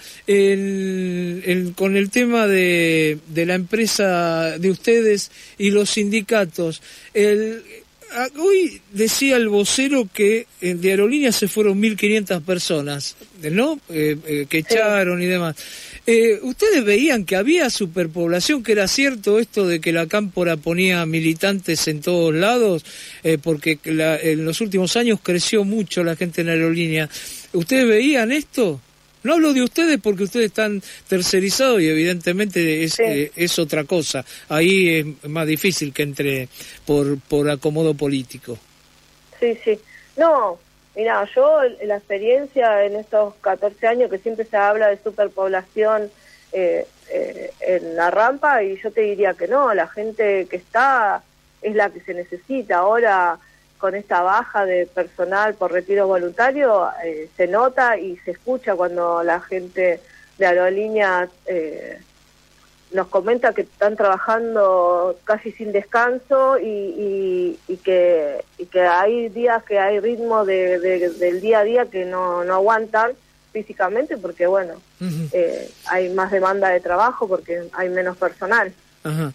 el, el, con el tema de, de la empresa de ustedes y los sindicatos, el hoy decía el vocero que de aerolíneas se fueron mil quinientas personas, ¿no? Eh, eh, que echaron sí. y demás. Eh, ¿Ustedes veían que había superpoblación, que era cierto esto de que la Cámpora ponía militantes en todos lados? Eh, porque la, en los últimos años creció mucho la gente en aerolínea. ¿Ustedes veían esto? No hablo de ustedes porque ustedes están tercerizados y evidentemente es, sí. eh, es otra cosa. Ahí es más difícil que entre por, por acomodo político. Sí, sí. No, mira, yo la experiencia en estos catorce años que siempre se habla de superpoblación eh, eh, en la rampa, y yo te diría que no, la gente que está es la que se necesita. Ahora, con esta baja de personal por retiro voluntario, eh, se nota y se escucha cuando la gente de aerolíneas eh, nos comenta que están trabajando casi sin descanso y, y, y que y que hay días que hay ritmo de, de, del día a día que no, no aguantan físicamente, porque bueno, uh-huh. eh, hay más demanda de trabajo porque hay menos personal. Ajá.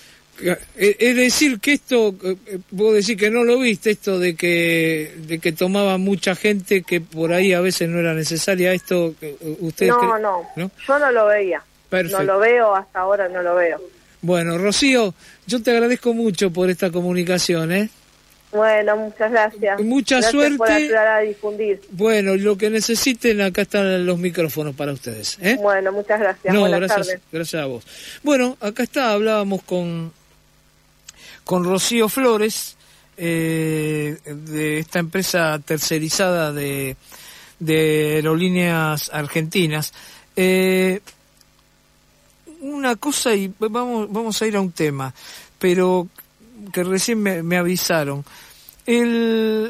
Es decir que esto, vos decís que no lo viste, esto de que de que tomaba mucha gente que por ahí a veces no era necesaria, esto ustedes no, cre- no, no, yo no lo veía. Perfecto. No lo veo, hasta ahora no lo veo. Bueno, Rocío, yo te agradezco mucho por esta comunicación, ¿eh? Bueno, muchas gracias. Mucha gracias suerte. Por ayudar a difundir. Bueno, lo que necesiten, acá están los micrófonos para ustedes, ¿eh? Bueno, muchas gracias. No, Buenas gracias, tardes. Gracias a vos. Bueno, acá está, hablábamos con con Rocío Flores, eh, de esta empresa tercerizada de, de aerolíneas argentinas. Eh, una cosa, y vamos, vamos a ir a un tema, pero que recién me, me avisaron. El,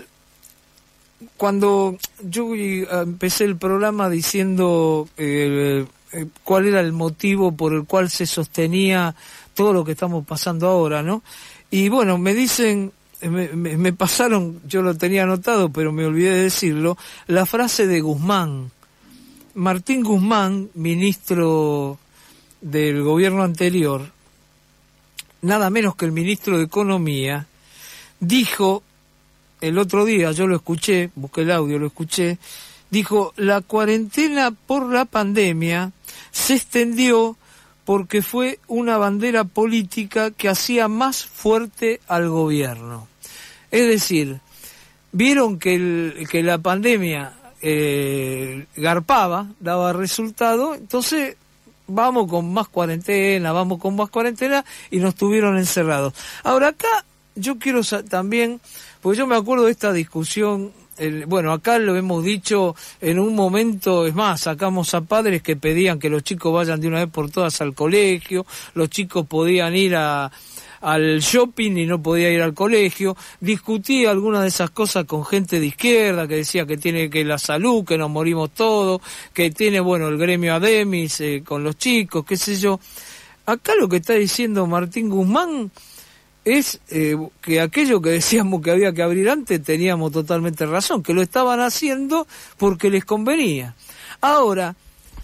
cuando yo empecé el programa diciendo eh, eh, cuál era el motivo por el cual se sostenía todo lo que estamos pasando ahora, ¿no? Y bueno, me dicen, me, me, me pasaron, yo lo tenía anotado, pero me olvidé de decirlo, la frase de Guzmán. Martín Guzmán, ministro del gobierno anterior, nada menos que el ministro de Economía, dijo el otro día, yo lo escuché, busqué el audio, lo escuché, dijo, la cuarentena por la pandemia se extendió porque fue una bandera política que hacía más fuerte al gobierno. Es decir, vieron que, el, que la pandemia eh, garpaba, daba resultado, entonces vamos con más cuarentena, vamos con más cuarentena, y nos tuvieron encerrados. Ahora acá yo quiero también, porque yo me acuerdo de esta discusión, el, bueno, acá lo hemos dicho en un momento, es más, sacamos a padres que pedían que los chicos vayan de una vez por todas al colegio, los chicos podían ir a al shopping y no podía ir al colegio, discutí algunas de esas cosas con gente de izquierda que decía que tiene que la salud, que nos morimos todos, que tiene, bueno, el gremio Ademis eh, con los chicos, qué sé yo. Acá lo que está diciendo Martín Guzmán es eh, que aquello que decíamos que había que abrir antes teníamos totalmente razón, que lo estaban haciendo porque les convenía. Ahora,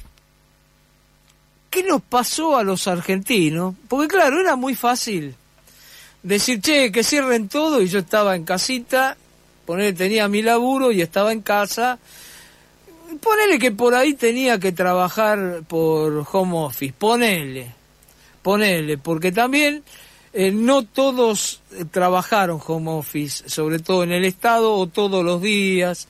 ¿qué nos pasó a los argentinos? Porque claro, era muy fácil decir, che, que cierren todo, y yo estaba en casita, ponele, tenía mi laburo y estaba en casa, ponele que por ahí tenía que trabajar por home office, ponele, ponele, porque también eh, no todos eh, trabajaron home office, sobre todo en el Estado o todos los días,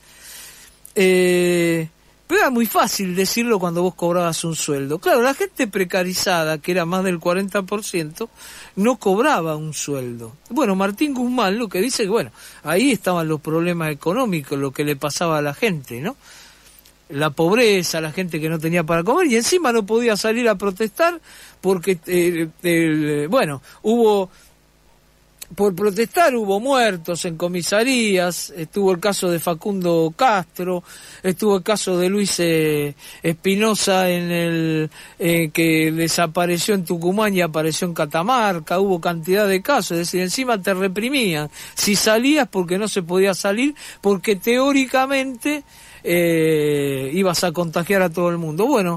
eh... pero era muy fácil decirlo cuando vos cobrabas un sueldo. Claro, la gente precarizada, que era más del cuarenta por ciento, no cobraba un sueldo. Bueno, Martín Guzmán lo que dice que, bueno, ahí estaban los problemas económicos, lo que le pasaba a la gente, ¿no? La pobreza, la gente que no tenía para comer, y encima no podía salir a protestar porque, eh, eh, bueno, hubo... Por protestar hubo muertos en comisarías, estuvo el caso de Facundo Castro, estuvo el caso de Luis eh, Espinosa en el eh, que desapareció en Tucumán y apareció en Catamarca, hubo cantidad de casos, es decir, encima te reprimían si salías porque no se podía salir, porque teóricamente eh, ibas a contagiar a todo el mundo. Bueno,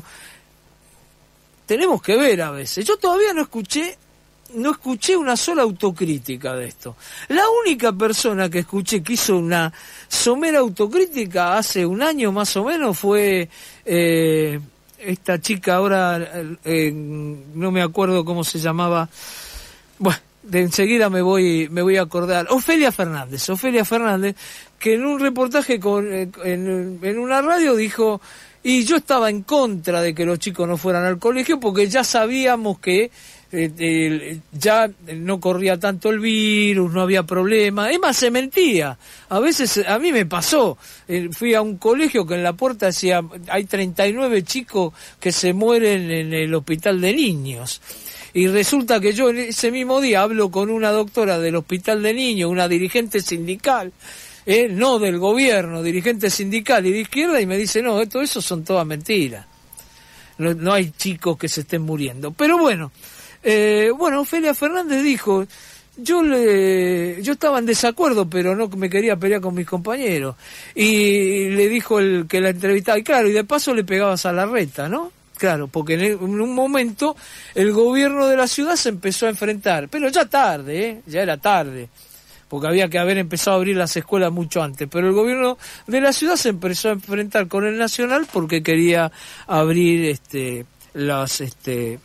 tenemos que ver a veces, yo todavía no escuché No escuché una sola autocrítica de esto. La única persona que escuché que hizo una somera autocrítica hace un año más o menos fue eh, esta chica, ahora eh, no me acuerdo cómo se llamaba. Bueno, de enseguida me voy me voy a acordar. Ofelia Fernández, Ofelia Fernández, que en un reportaje con, en, en una radio dijo, y yo estaba en contra de que los chicos no fueran al colegio porque ya sabíamos que Eh, eh, ya no corría tanto el virus, no había problema, es más, se mentía. A veces, a mí me pasó, eh, fui a un colegio que en la puerta decía, hay treinta y nueve chicos que se mueren en el hospital de niños, y resulta que yo en ese mismo día hablo con una doctora del hospital de niños, una dirigente sindical, eh, no del gobierno, dirigente sindical y de izquierda, y me dice, no, todo eso son todas mentiras, no, no hay chicos que se estén muriendo. Pero bueno, Eh, bueno, Ofelia Fernández dijo, yo le, yo estaba en desacuerdo, pero no me quería pelear con mis compañeros. Y le dijo el que la entrevistaba, y claro, y de paso le pegabas a Larreta, ¿no? Claro, porque en, el, en un momento el gobierno de la ciudad se empezó a enfrentar, pero ya tarde, ¿eh? Ya era tarde, porque había que haber empezado a abrir las escuelas mucho antes, pero el gobierno de la ciudad se empezó a enfrentar con el Nacional porque quería abrir este las este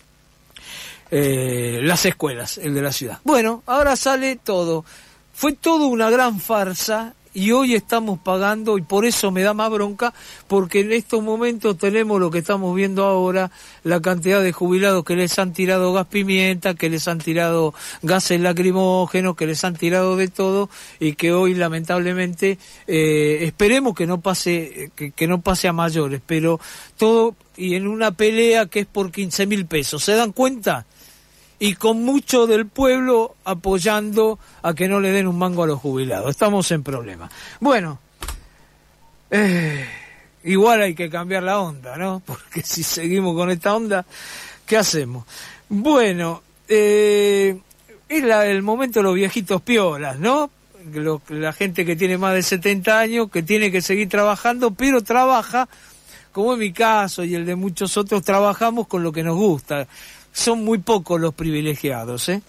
Eh, las escuelas, el de la ciudad. Bueno, ahora sale todo. Fue todo una gran farsa y hoy estamos pagando, y por eso me da más bronca, porque en estos momentos tenemos lo que estamos viendo ahora, la cantidad de jubilados que les han tirado gas pimienta, que les han tirado gases lacrimógenos, que les han tirado de todo, y que hoy lamentablemente eh, esperemos que no pase que, que no pase a mayores, pero todo, y en una pelea que es por quince mil pesos, ¿se dan cuenta? Y con mucho del pueblo apoyando a que no le den un mango a los jubilados. Estamos en problemas. Bueno, eh, igual hay que cambiar la onda, ¿no? Porque si seguimos con esta onda, ¿qué hacemos? Bueno, eh, es la, el momento de los viejitos piolas, ¿no? Lo, la gente que tiene más de setenta años, que tiene que seguir trabajando, pero trabaja, como en mi caso y el de muchos otros, trabajamos con lo que nos gusta. Son muy pocos los privilegiados, ¿eh?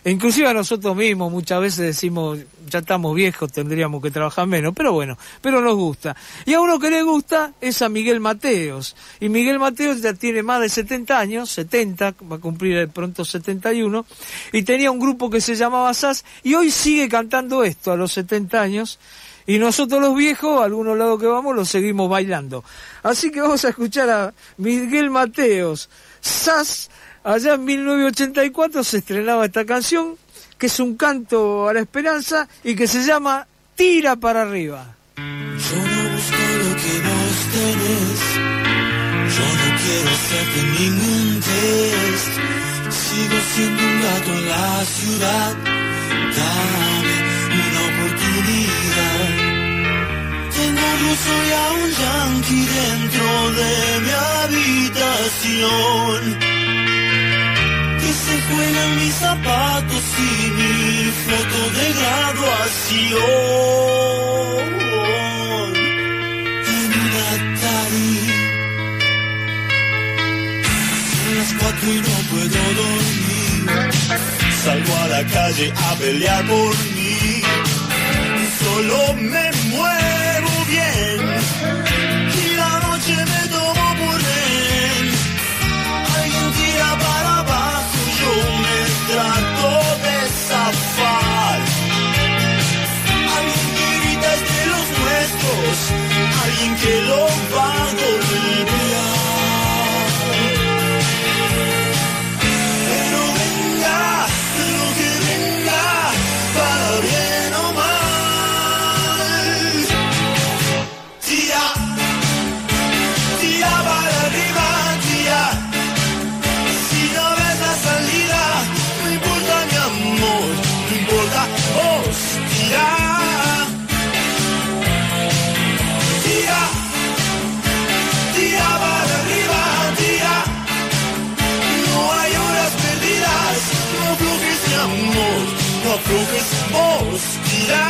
inclusive a nosotros mismos muchas veces decimos, ya estamos viejos, tendríamos que trabajar menos, pero bueno, pero nos gusta. Y a uno que le gusta es a Miguel Mateos. Y Miguel Mateos ya tiene más de setenta años, setenta, va a cumplir pronto setenta y uno, y tenía un grupo que se llamaba Sass, y hoy sigue cantando esto a los setenta años, y nosotros los viejos, a algunos lados que vamos, lo seguimos bailando. Así que vamos a escuchar a Miguel Mateos, Sass. Allá en mil novecientos ochenta y cuatro se estrenaba esta canción, que es un canto a la esperanza y que se llama Tira para arriba. Yo no busco lo que vos tenés, yo no quiero hacerte ningún test, sigo siendo un gato en la ciudad, dame una oportunidad. Tengo un ruso y a un yanqui dentro de mi habitación, que se juegan mis zapatos y mi foto de graduación. En un Atari son las cuatro y no puedo dormir, salgo a la calle a pelear por mí, solo me muevo bien y la noche me tomo por rehén. Alguien tira para abajo, yo me trato de zafar. Alguien que grita es de los nuestros, alguien que lo va a golpear. Pero venga, lo que venga, para bien o mal. Tira, tira para arriba, tira. Si no ves la salida, no importa mi amor, no importa vos, tira. Tira, tira para arriba, tira. No hay horas perdidas, no aflojes mi amor, no aflojes vos, tira.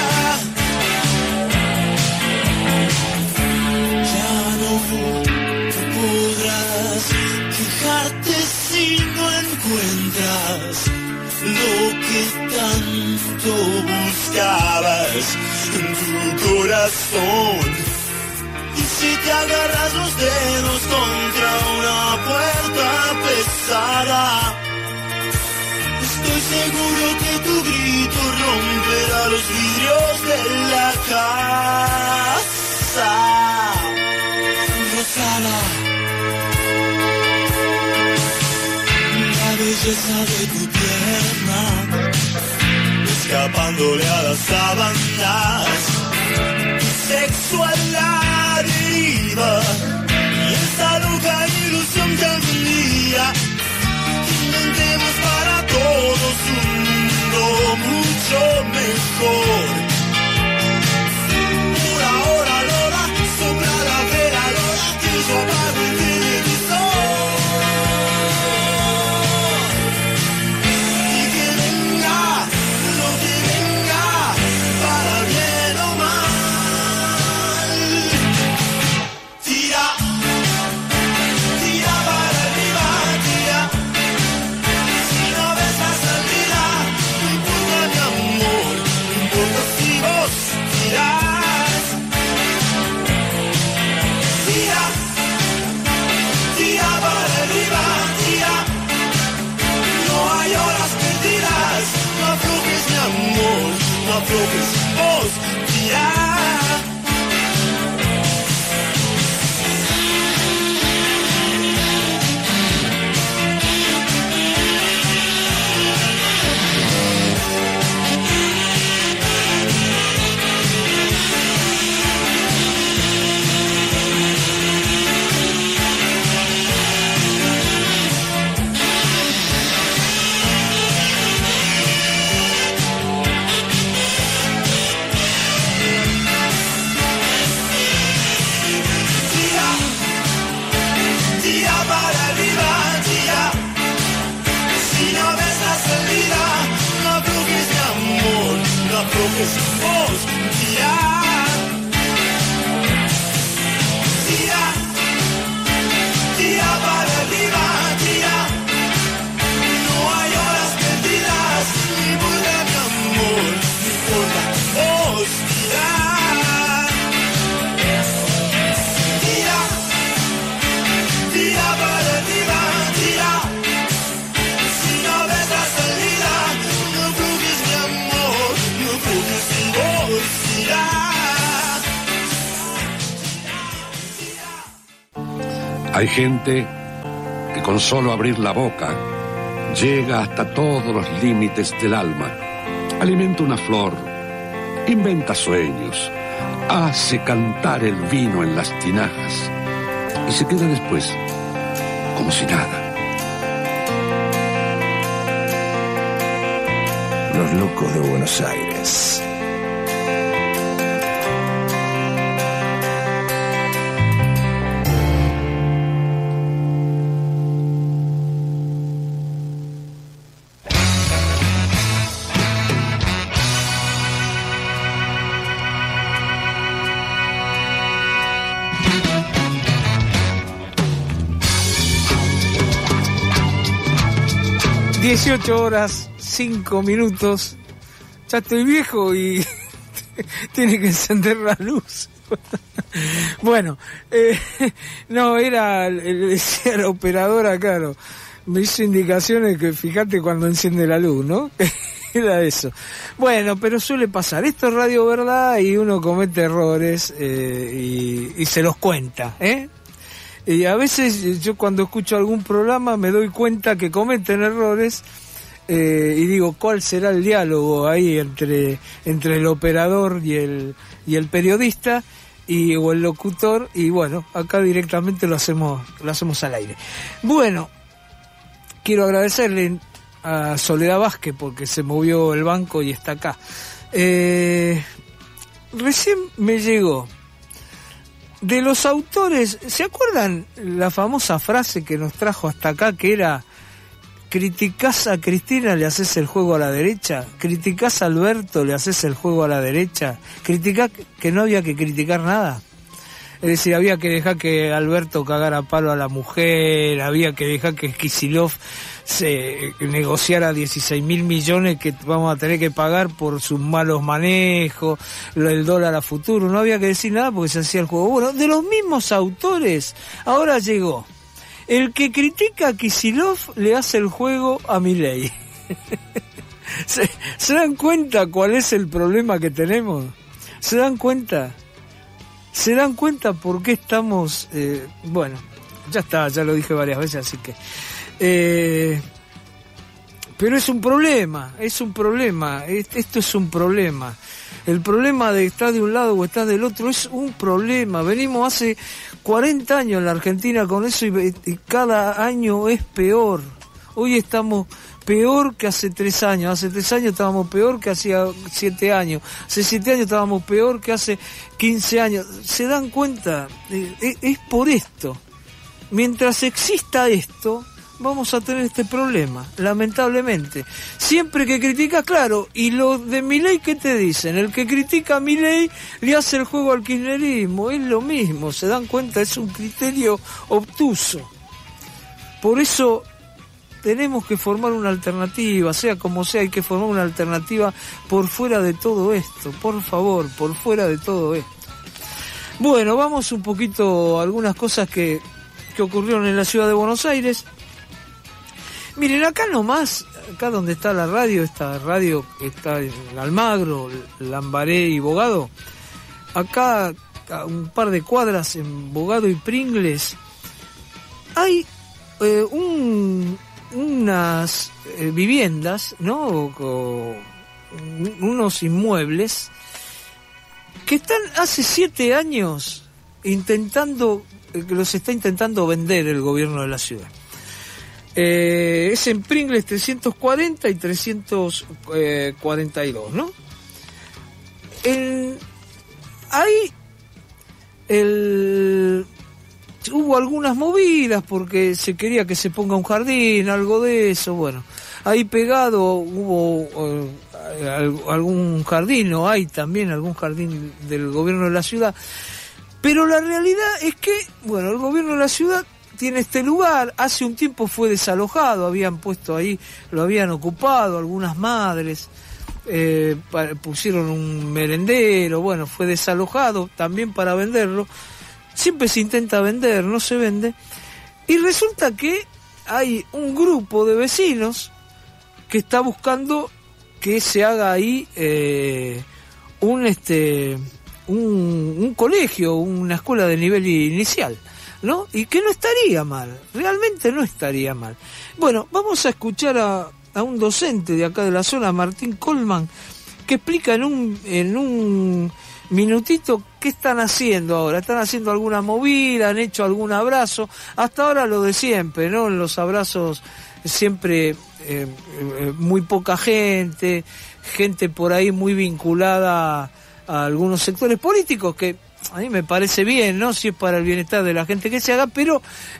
Ya no podrás quejarte si no encuentras lo que tanto buscabas en tu corazón. Y si te agarras los dedos contra una puerta pesada, estoy seguro que tu grito romperá los vidrios de la casa. Rosada, la belleza de tu pierna, escapándole a las sábanas, sexo a la deriva, y esta loca ilusión que algún día inventemos para todos un mundo mucho mejor. Por ahora, Lola, sopla la vela, Lola, que yo apago el televisor. Y que venga lo que venga, para bien o mal. Tira, tira para arriba, tira. Si no ves la salida, no importa mi amor, no importa si vos tirás. Tira, tira para arriba, tira. No hay horas perdidas, no aflojes mi amor, no aflojes vos, tira. Vos, tira, tira, tira para arriba, tira. No hay horas perdidas, Hay gente que con solo abrir la boca llega hasta todos los límites del alma, alimenta una flor, inventa sueños, hace cantar el vino en las tinajas y se queda después como si nada. Los locos de Buenos Aires. dieciocho horas, cinco minutos. Ya estoy viejo y tiene que encender la luz. Bueno, eh, no, era, le decía la operadora, claro, me hizo indicaciones que fíjate cuando enciende la luz, ¿no? Era eso. Bueno, pero suele pasar. Esto es Radio Verdad y uno comete errores eh, y, y se los cuenta, ¿eh? Y a veces yo cuando escucho algún programa me doy cuenta que cometen errores eh, y digo, ¿cuál será el diálogo ahí entre entre el operador y el y el periodista y o el locutor? Y bueno, acá directamente lo hacemos lo hacemos al aire. Bueno, quiero agradecerle a Soledad Vázquez porque se movió el banco y está acá. Eh, recién me llegó de los autores, ¿se acuerdan la famosa frase que nos trajo hasta acá que era: criticás a Cristina, le haces el juego a la derecha? ¿Criticás a Alberto, le haces el juego a la derecha? ¿Criticás que no había que criticar nada? Es decir, había que dejar que Alberto cagara a palo a la mujer, había que dejar que Kicillof se negociara dieciséis mil millones que vamos a tener que pagar por sus malos manejos, el dólar a futuro, no había que decir nada porque se hacía el juego. Bueno, de los mismos autores, ahora llegó: el que critica a Kicillof le hace el juego a Milei. ¿Se, ¿Se dan cuenta cuál es el problema que tenemos? ¿Se dan cuenta? ¿Se dan cuenta por qué estamos...? Eh, bueno, ya está, ya lo dije varias veces, así que... Eh, pero es un problema, es un problema, esto es un problema. El problema de estar de un lado o estar del otro es un problema. Venimos hace cuarenta años en la Argentina con eso y, y cada año es peor. Hoy estamos peor que hace tres años. Hace tres años estábamos peor que hacía siete años. Hace siete años estábamos peor que hace quince años. ¿Se dan cuenta? Eh, es por esto. Mientras exista esto, vamos a tener este problema, lamentablemente. Siempre que criticas, claro, y los de Milei, ¿qué te dicen? El que critica a Milei le hace el juego al kirchnerismo, es lo mismo, ¿se dan cuenta? Es un criterio obtuso. Por eso tenemos que formar una alternativa, sea como sea, hay que formar una alternativa por fuera de todo esto, por favor, por fuera de todo esto. Bueno, vamos un poquito a algunas cosas que, que ocurrieron en la ciudad de Buenos Aires. Miren, acá nomás, acá donde está la radio, esta radio está en Almagro, Lambaré y Bogado, acá a un par de cuadras en Bogado y Pringles, hay eh, un, unas eh, viviendas, ¿no? O, o, unos inmuebles que están hace siete años intentando, eh, que los está intentando vender el gobierno de la ciudad. Eh, es en Pringles trescientos cuarenta y trescientos cuarenta y dos, ¿no? En, ahí el, hubo algunas movidas porque se quería que se ponga un jardín, algo de eso, bueno. Ahí pegado hubo eh, algún jardín, o hay también algún jardín del gobierno de la ciudad. Pero la realidad es que, bueno, el gobierno de la ciudad tiene este lugar, hace un tiempo fue desalojado, habían puesto ahí, lo habían ocupado algunas madres, eh, pusieron un merendero, bueno, fue desalojado también para venderlo. Siempre se intenta vender, no se vende, y resulta que hay un grupo de vecinos que está buscando que se haga ahí eh, un este un, un colegio, una escuela de nivel inicial. ¿no? Y que no estaría mal, realmente no estaría mal. Bueno, vamos a escuchar a, a un docente de acá de la zona, Martín Colman, que explica en un, en un minutito qué están haciendo ahora. Están haciendo alguna movida, han hecho algún abrazo, hasta ahora lo de siempre, ¿no? Los abrazos siempre eh, eh, muy poca gente, gente por ahí muy vinculada a, a algunos sectores políticos, que a mí me parece bien, ¿no? Si es para el bienestar de la gente que se haga, pero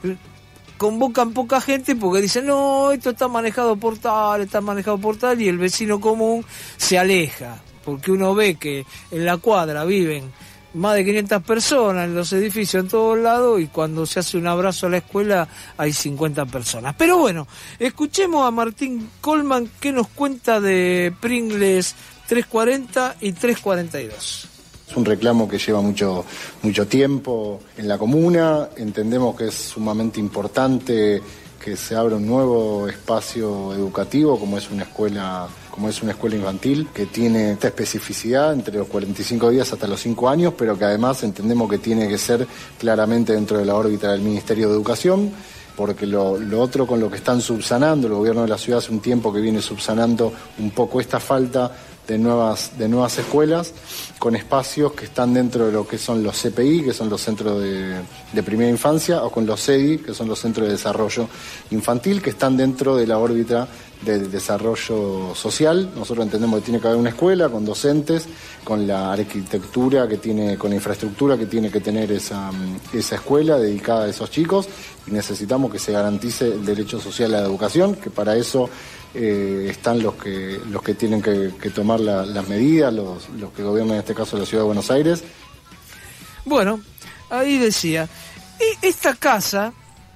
convocan poca gente porque dicen, no, esto está manejado por tal, está manejado por tal, y el vecino común se aleja, porque uno ve que en la cuadra viven más de quinientas personas en los edificios en todos lados, y cuando se hace un abrazo a la escuela hay cincuenta personas. Pero bueno, escuchemos a Martín Colman que nos cuenta de Pringles trescientos cuarenta y trescientos cuarenta y dos. Es un reclamo que lleva mucho, mucho tiempo en la comuna. Entendemos que es sumamente importante que se abra un nuevo espacio educativo como es una escuela, como es una escuela infantil, que tiene esta especificidad entre los cuarenta y cinco días hasta los cinco años, pero que además entendemos que tiene que ser claramente dentro de la órbita del Ministerio de Educación, porque lo, lo otro con lo que están subsanando, el gobierno de la ciudad hace un tiempo que viene subsanando un poco esta falta de nuevas, de nuevas escuelas, con espacios que están dentro de lo que son los C P I, que son los centros de, de primera infancia, o con los C E D I, que son los centros de desarrollo infantil, que están dentro de la órbita del desarrollo social. Nosotros entendemos que tiene que haber una escuela con docentes, con la arquitectura que tiene, con la infraestructura que tiene que tener esa, esa escuela dedicada a esos chicos, y necesitamos que se garantice el derecho social a la educación, que para eso eh, están los que los que tienen que, que tomar la, las medidas, los, los que gobiernan en este caso la Ciudad de Buenos Aires. Bueno, ahí decía, esta casa,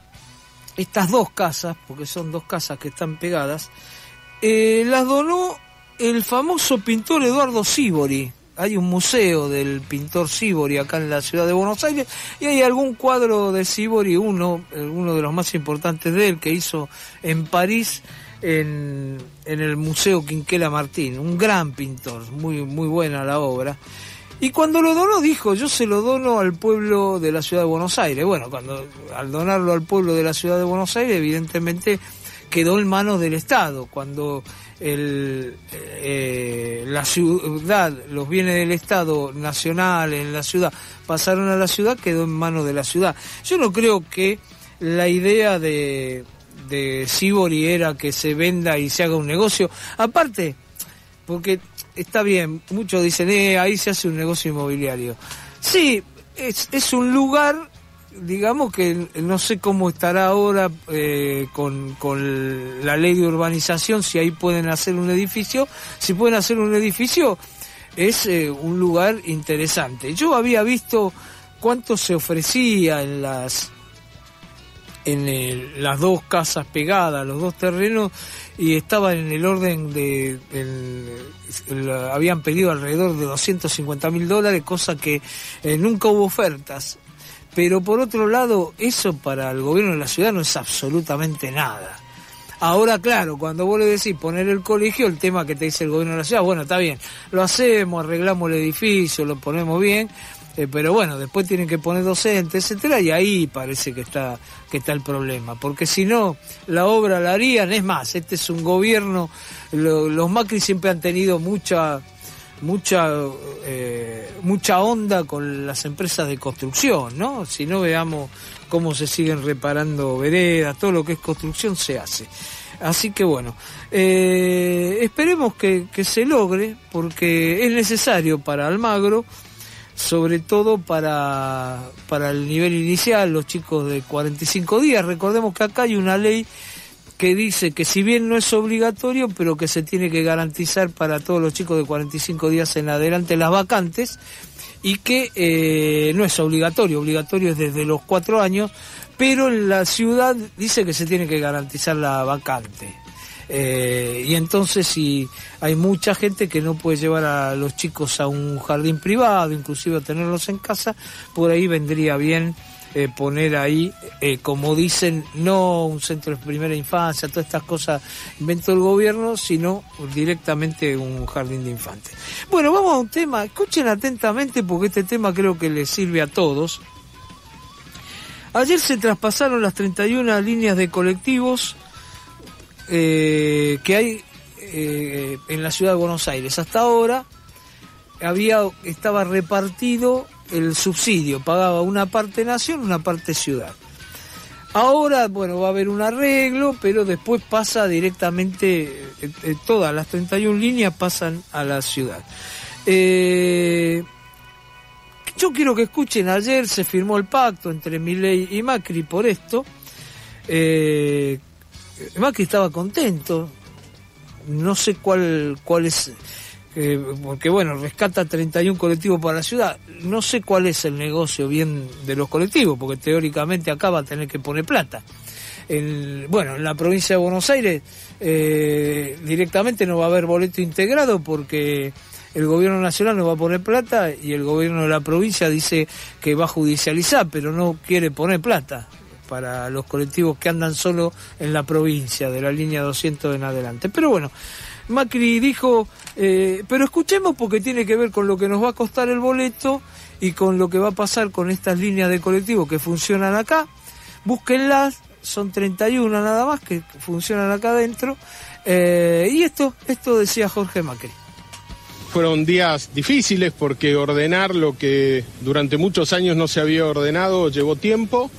estas dos casas, porque son dos casas que están pegadas, eh, las donó el famoso pintor Eduardo Sívori. Hay un museo del pintor Sívori acá en la Ciudad de Buenos Aires, y hay algún cuadro de Sívori, uno, uno de los más importantes de él, que hizo en París, en, en el Museo Quinquela Martín, un gran pintor, muy, muy buena la obra. Y cuando lo donó dijo, yo se lo dono al pueblo de la Ciudad de Buenos Aires. Bueno, cuando al donarlo al pueblo de la Ciudad de Buenos Aires, evidentemente quedó en manos del Estado. Cuando el, eh, la ciudad, los bienes del Estado nacional en la ciudad pasaron a la ciudad, quedó en manos de la ciudad. Yo no creo que la idea de, de Sívori era que se venda y se haga un negocio. Aparte, porque está bien, muchos dicen, eh, ahí se hace un negocio inmobiliario. Sí, es, es un lugar, digamos que no sé cómo estará ahora eh, con, con la ley de urbanización, si ahí pueden hacer un edificio. Si pueden hacer un edificio, es eh, un lugar interesante. Yo había visto cuánto se ofrecía en las en el, las dos casas pegadas, los dos terrenos, y estaba en el orden de, el, el, habían pedido alrededor de doscientos cincuenta mil dólares, cosa que eh, nunca hubo ofertas. Pero por otro lado, eso para el gobierno de la ciudad no es absolutamente nada. Ahora, claro, cuando vos le decís poner el colegio, el tema que te dice el gobierno de la ciudad, bueno, está bien, lo hacemos, arreglamos el edificio, lo ponemos bien, eh, pero bueno, después tienen que poner docentes, etcétera, y ahí parece que está que está el problema, porque si no, la obra la harían. Es más, este es un gobierno, lo, los Macri siempre han tenido mucha mucha eh, mucha onda con las empresas de construcción, ¿no? Si no, veamos cómo se siguen reparando veredas, todo lo que es construcción se hace. Así que bueno, eh, esperemos que, que se logre, porque es necesario para Almagro, sobre todo para, para el nivel inicial, los chicos de cuarenta y cinco días. Recordemos que acá hay una ley que dice que si bien no es obligatorio, pero que se tiene que garantizar para todos los chicos de cuarenta y cinco días en adelante las vacantes, y que eh, no es obligatorio, obligatorio es desde los cuatro años, pero en la ciudad dice que se tiene que garantizar la vacante. Eh, y entonces si hay mucha gente que no puede llevar a los chicos a un jardín privado, inclusive a tenerlos en casa, por ahí vendría bien eh, poner ahí, eh, como dicen, no un centro de primera infancia, todas estas cosas inventó el gobierno, sino directamente un jardín de infantes. Bueno, vamos a un tema, escuchen atentamente porque este tema creo que les sirve a todos. Ayer se traspasaron las treinta y una líneas de colectivos eh, que hay eh, en la ciudad de Buenos Aires. Hasta ahora había estaba repartido el subsidio, pagaba una parte nación, una parte ciudad. Ahora, bueno, va a haber un arreglo, pero después pasa directamente, eh, eh, todas las treinta y una líneas pasan a la ciudad. Eh, yo quiero que escuchen, ayer se firmó el pacto entre Milei y Macri por esto. Eh, Macri estaba contento, no sé cuál, cuál es... Eh, porque bueno, rescata treinta y un colectivos para la ciudad. No sé cuál es el negocio bien de los colectivos, porque teóricamente acá va a tener que poner plata. El, bueno, en la provincia de Buenos Aires eh, directamente no va a haber boleto integrado porque el gobierno nacional no va a poner plata y el gobierno de la provincia dice que va a judicializar, pero no quiere poner plata para los colectivos que andan solo en la provincia, de la línea doscientos en adelante. Pero bueno, Macri dijo, eh, pero escuchemos porque tiene que ver con lo que nos va a costar el boleto y con lo que va a pasar con estas líneas de colectivos que funcionan acá. Búsquenlas, son treinta y una nada más que funcionan acá adentro. Eh, y esto, esto decía Jorge Macri. Fueron días difíciles porque ordenar lo que durante muchos años no se había ordenado llevó tiempo.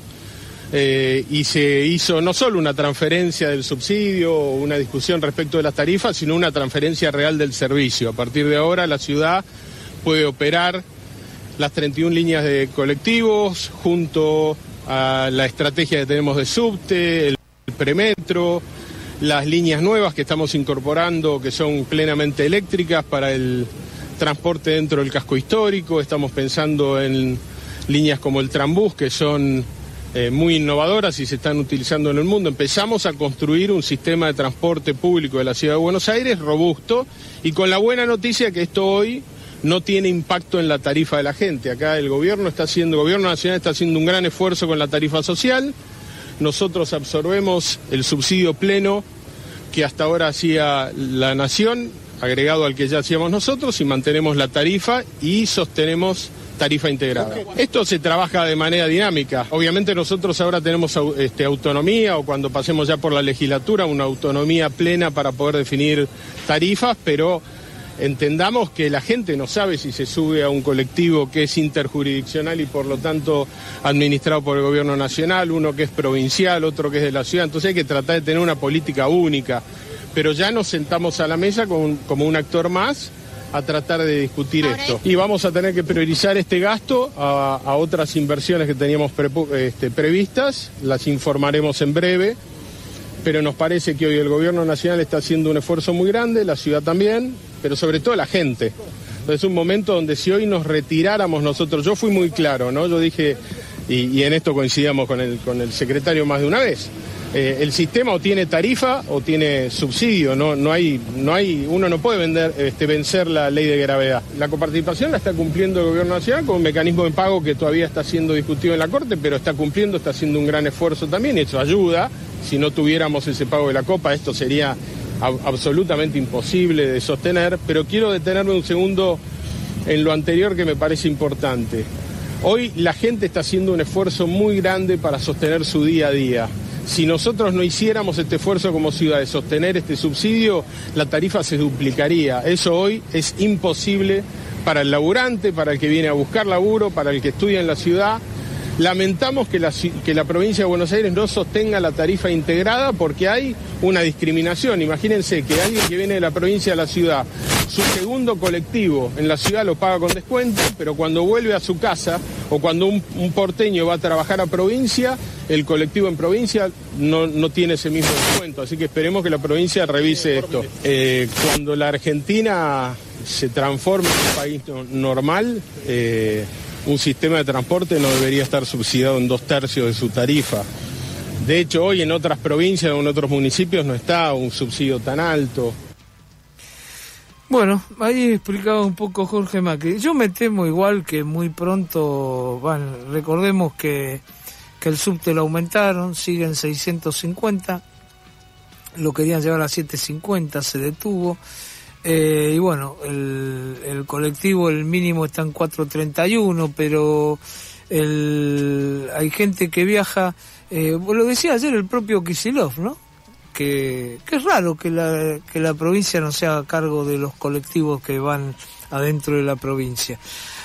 Eh, y se hizo no solo una transferencia del subsidio o una discusión respecto de las tarifas, sino una transferencia real del servicio. A partir de ahora la ciudad puede operar las treinta y una líneas de colectivos junto a la estrategia que tenemos de subte, el premetro, las líneas nuevas que estamos incorporando que son plenamente eléctricas para el transporte dentro del casco histórico. Estamos pensando en líneas como el Trambús, que son Eh, muy innovadoras y se están utilizando en el mundo. Empezamos a construir un sistema de transporte público de la ciudad de Buenos Aires robusto y con la buena noticia que esto hoy no tiene impacto en la tarifa de la gente. Acá el gobierno está haciendo, el gobierno nacional está haciendo un gran esfuerzo con la tarifa social. Nosotros absorbemos el subsidio pleno que hasta ahora hacía la nación, agregado al que ya hacíamos nosotros, y mantenemos la tarifa y sostenemos tarifa integrada. Esto se trabaja de manera dinámica. Obviamente nosotros ahora tenemos este, autonomía, o cuando pasemos ya por la legislatura, una autonomía plena para poder definir tarifas, pero entendamos que la gente no sabe si se sube a un colectivo que es interjurisdiccional y por lo tanto administrado por el gobierno nacional, uno que es provincial, otro que es de la ciudad. Entonces hay que tratar de tener una política única, pero ya nos sentamos a la mesa con, como un actor más a tratar de discutir Ahora esto. Y vamos a tener que priorizar este gasto a, a otras inversiones que teníamos pre, este, previstas, las informaremos en breve, pero nos parece que hoy el gobierno nacional está haciendo un esfuerzo muy grande, la ciudad también, pero sobre todo la gente. Entonces es un momento donde si hoy nos retiráramos nosotros, yo fui muy claro, ¿no? Yo dije, y, y en esto coincidíamos con el, con el secretario más de una vez, Eh, el sistema o tiene tarifa o tiene subsidio, no, no hay, no hay, uno no puede vender, este, vencer la ley de gravedad. La coparticipación la está cumpliendo el gobierno nacional con un mecanismo de pago que todavía está siendo discutido en la Corte, pero está cumpliendo, está haciendo un gran esfuerzo también y eso ayuda. Si no tuviéramos ese pago de la copa, esto sería ab- absolutamente imposible de sostener, pero quiero detenerme un segundo en lo anterior que me parece importante. Hoy la gente está haciendo un esfuerzo muy grande para sostener su día a día. Si nosotros no hiciéramos este esfuerzo como ciudad de sostener este subsidio, la tarifa se duplicaría. Eso hoy es imposible para el laburante, para el que viene a buscar laburo, para el que estudia en la ciudad. Lamentamos que la, que la provincia de Buenos Aires no sostenga la tarifa integrada porque hay una discriminación. Imagínense que alguien que viene de la provincia a la ciudad, su segundo colectivo en la ciudad lo paga con descuento, pero cuando vuelve a su casa o cuando un, un porteño va a trabajar a provincia, el colectivo en provincia no, no tiene ese mismo descuento. Así que esperemos que la provincia revise esto. Eh, cuando la Argentina se transforme en un país normal, eh, un sistema de transporte no debería estar subsidiado en dos tercios de su tarifa. De hecho, hoy en otras provincias o en otros municipios no está un subsidio tan alto. Bueno, ahí explicaba un poco Jorge Macri. Yo me temo igual que muy pronto, bueno, recordemos que, que el subte lo aumentaron, sigue en seiscientos cincuenta, lo querían llevar a setecientos cincuenta, se detuvo. Eh, y bueno, el, el colectivo, el mínimo está en cuatrocientos treinta y uno, pero el, hay gente que viaja, eh, lo decía ayer el propio Kicillof, ¿no? Que, que es raro que la, que la provincia no se haga cargo de los colectivos que van adentro de la provincia,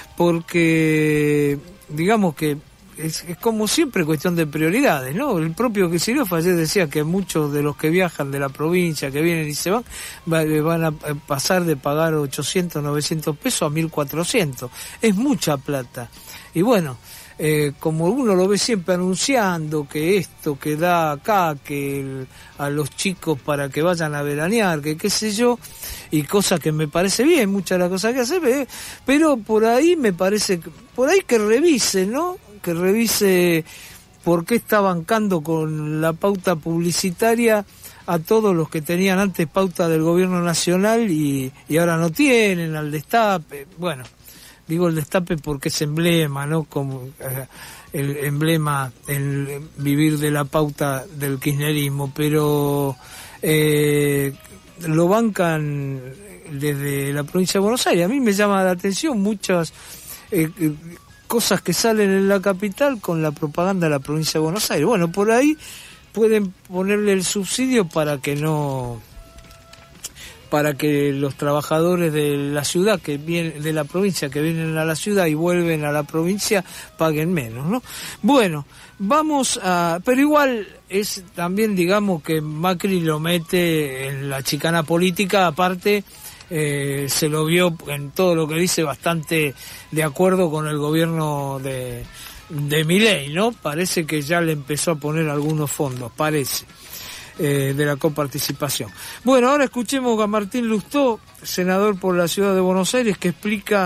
porque digamos que es, es como siempre cuestión de prioridades, ¿no? El propio Kicillof ayer decía que muchos de los que viajan de la provincia, que vienen y se van, van a pasar de pagar ochocientos, novecientos pesos a mil cuatrocientos. Es mucha plata. Y bueno, eh, como uno lo ve siempre anunciando que esto, que da acá, que el, a los chicos para que vayan a veranear, que qué sé yo, y cosas que me parece bien, muchas de las cosas que hace, pero por ahí me parece, por ahí que revise, ¿no? Que revise por qué está bancando con la pauta publicitaria a todos los que tenían antes pauta del gobierno nacional y, y ahora no tienen, al destape. Bueno, digo el destape porque es emblema, ¿no? Como eh, el emblema, el vivir de la pauta del kirchnerismo, pero eh, lo bancan desde la provincia de Buenos Aires. A mí me llama la atención muchas eh, cosas que salen en la capital con la propaganda de la provincia de Buenos Aires. Bueno, por ahí pueden ponerle el subsidio para que no, para que los trabajadores de la ciudad que vienen, de la provincia que vienen a la ciudad y vuelven a la provincia paguen menos, ¿no? Bueno, vamos a, pero igual es también, digamos, que Macri lo mete en la chicana política, aparte. Eh, se lo vio en todo lo que dice bastante de acuerdo con el gobierno de, de Milei, ¿no? Parece que ya le empezó a poner algunos fondos, parece, eh, de la coparticipación. Bueno, ahora escuchemos a Martín Lustó, senador por la ciudad de Buenos Aires, que explica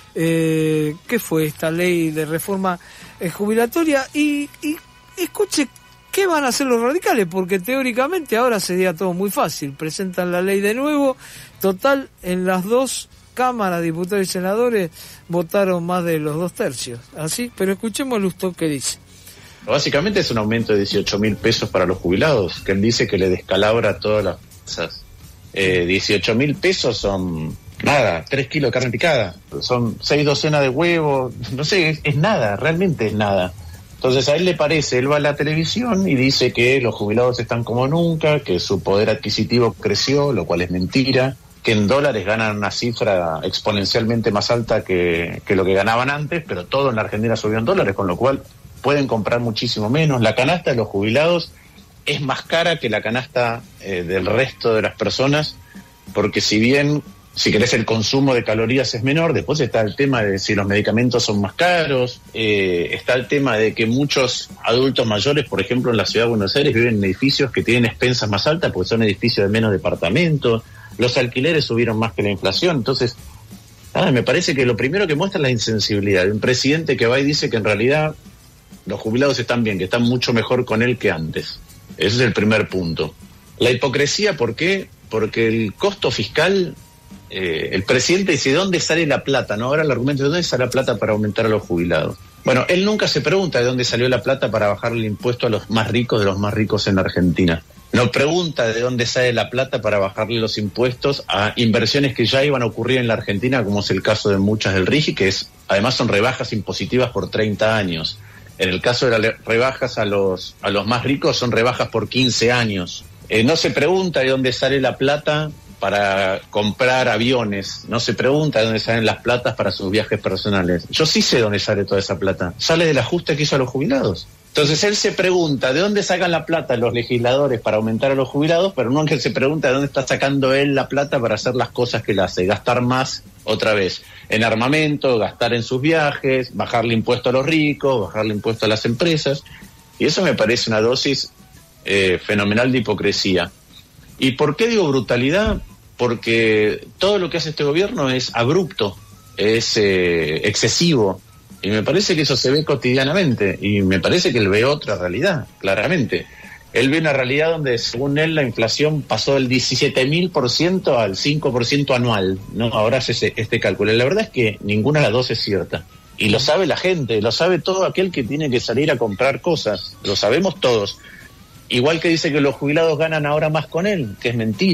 eh, qué fue esta ley de reforma eh, jubilatoria y, y escuche qué van a hacer los radicales, porque teóricamente ahora sería todo muy fácil, presentan la ley de nuevo. Total, en las dos cámaras, diputados y senadores, votaron más de los dos tercios. Así, pero escuchemos a Lustó que dice. Básicamente es un aumento de dieciocho mil pesos para los jubilados, que él dice que le descalabra todas las cosas. Eh, dieciocho mil pesos son nada, tres kilos de carne picada, son seis docenas de huevos, no sé, es, es nada, realmente es nada. Entonces a él le parece, él va a la televisión y dice que los jubilados están como nunca, que su poder adquisitivo creció, lo cual es mentira, que en dólares ganan una cifra exponencialmente más alta que, que lo que ganaban antes, pero todo en la Argentina subió en dólares, con lo cual pueden comprar muchísimo menos. La canasta de los jubilados es más cara que la canasta eh, del resto de las personas, porque si bien, si querés, el consumo de calorías es menor, después está el tema de si los medicamentos son más caros, eh, está el tema de que muchos adultos mayores, por ejemplo, en la ciudad de Buenos Aires, viven en edificios que tienen expensas más altas porque son edificios de menos departamentos, los alquileres subieron más que la inflación. Entonces, nada, me parece que lo primero que muestra es la insensibilidad de un presidente que va y dice que en realidad los jubilados están bien, que están mucho mejor con él que antes. Ese es el primer punto. La hipocresía, ¿por qué? Porque el costo fiscal, eh, el presidente dice, ¿de dónde sale la plata? ¿No? Ahora el argumento, ¿de dónde sale la plata para aumentar a los jubilados? Bueno, él nunca se pregunta de dónde salió la plata para bajar el impuesto a los más ricos de los más ricos en la Argentina. No pregunta de dónde sale la plata para bajarle los impuestos a inversiones que ya iban a ocurrir en la Argentina, como es el caso de muchas del R I G I, que es, además son rebajas impositivas por treinta años. En el caso de las rebajas a los, a los más ricos son rebajas por quince años. Eh, no se pregunta de dónde sale la plata para comprar aviones, no se pregunta de dónde salen las platas para sus viajes personales. Yo sí sé dónde sale toda esa plata. Sale del ajuste que hizo a los jubilados. Entonces él se pregunta de dónde sacan la plata los legisladores para aumentar a los jubilados, pero no que se pregunta de dónde está sacando él la plata para hacer las cosas que él hace, gastar más otra vez en armamento, gastar en sus viajes, bajarle impuesto a los ricos, bajarle impuesto a las empresas, y eso me parece una dosis eh, fenomenal de hipocresía. ¿Y por qué digo brutalidad? Porque todo lo que hace este gobierno es abrupto, es eh, excesivo. Y me parece que eso se ve cotidianamente, y me parece que él ve otra realidad, claramente. Él ve una realidad donde, según él, la inflación pasó del diecisiete mil por ciento al cinco por ciento anual, ¿no? Ahora hace ese, este cálculo. La verdad es que ninguna de las dos es cierta. Y lo sabe la gente, lo sabe todo aquel que tiene que salir a comprar cosas. Lo sabemos todos. Igual que dice que los jubilados ganan ahora más con él, que es mentira.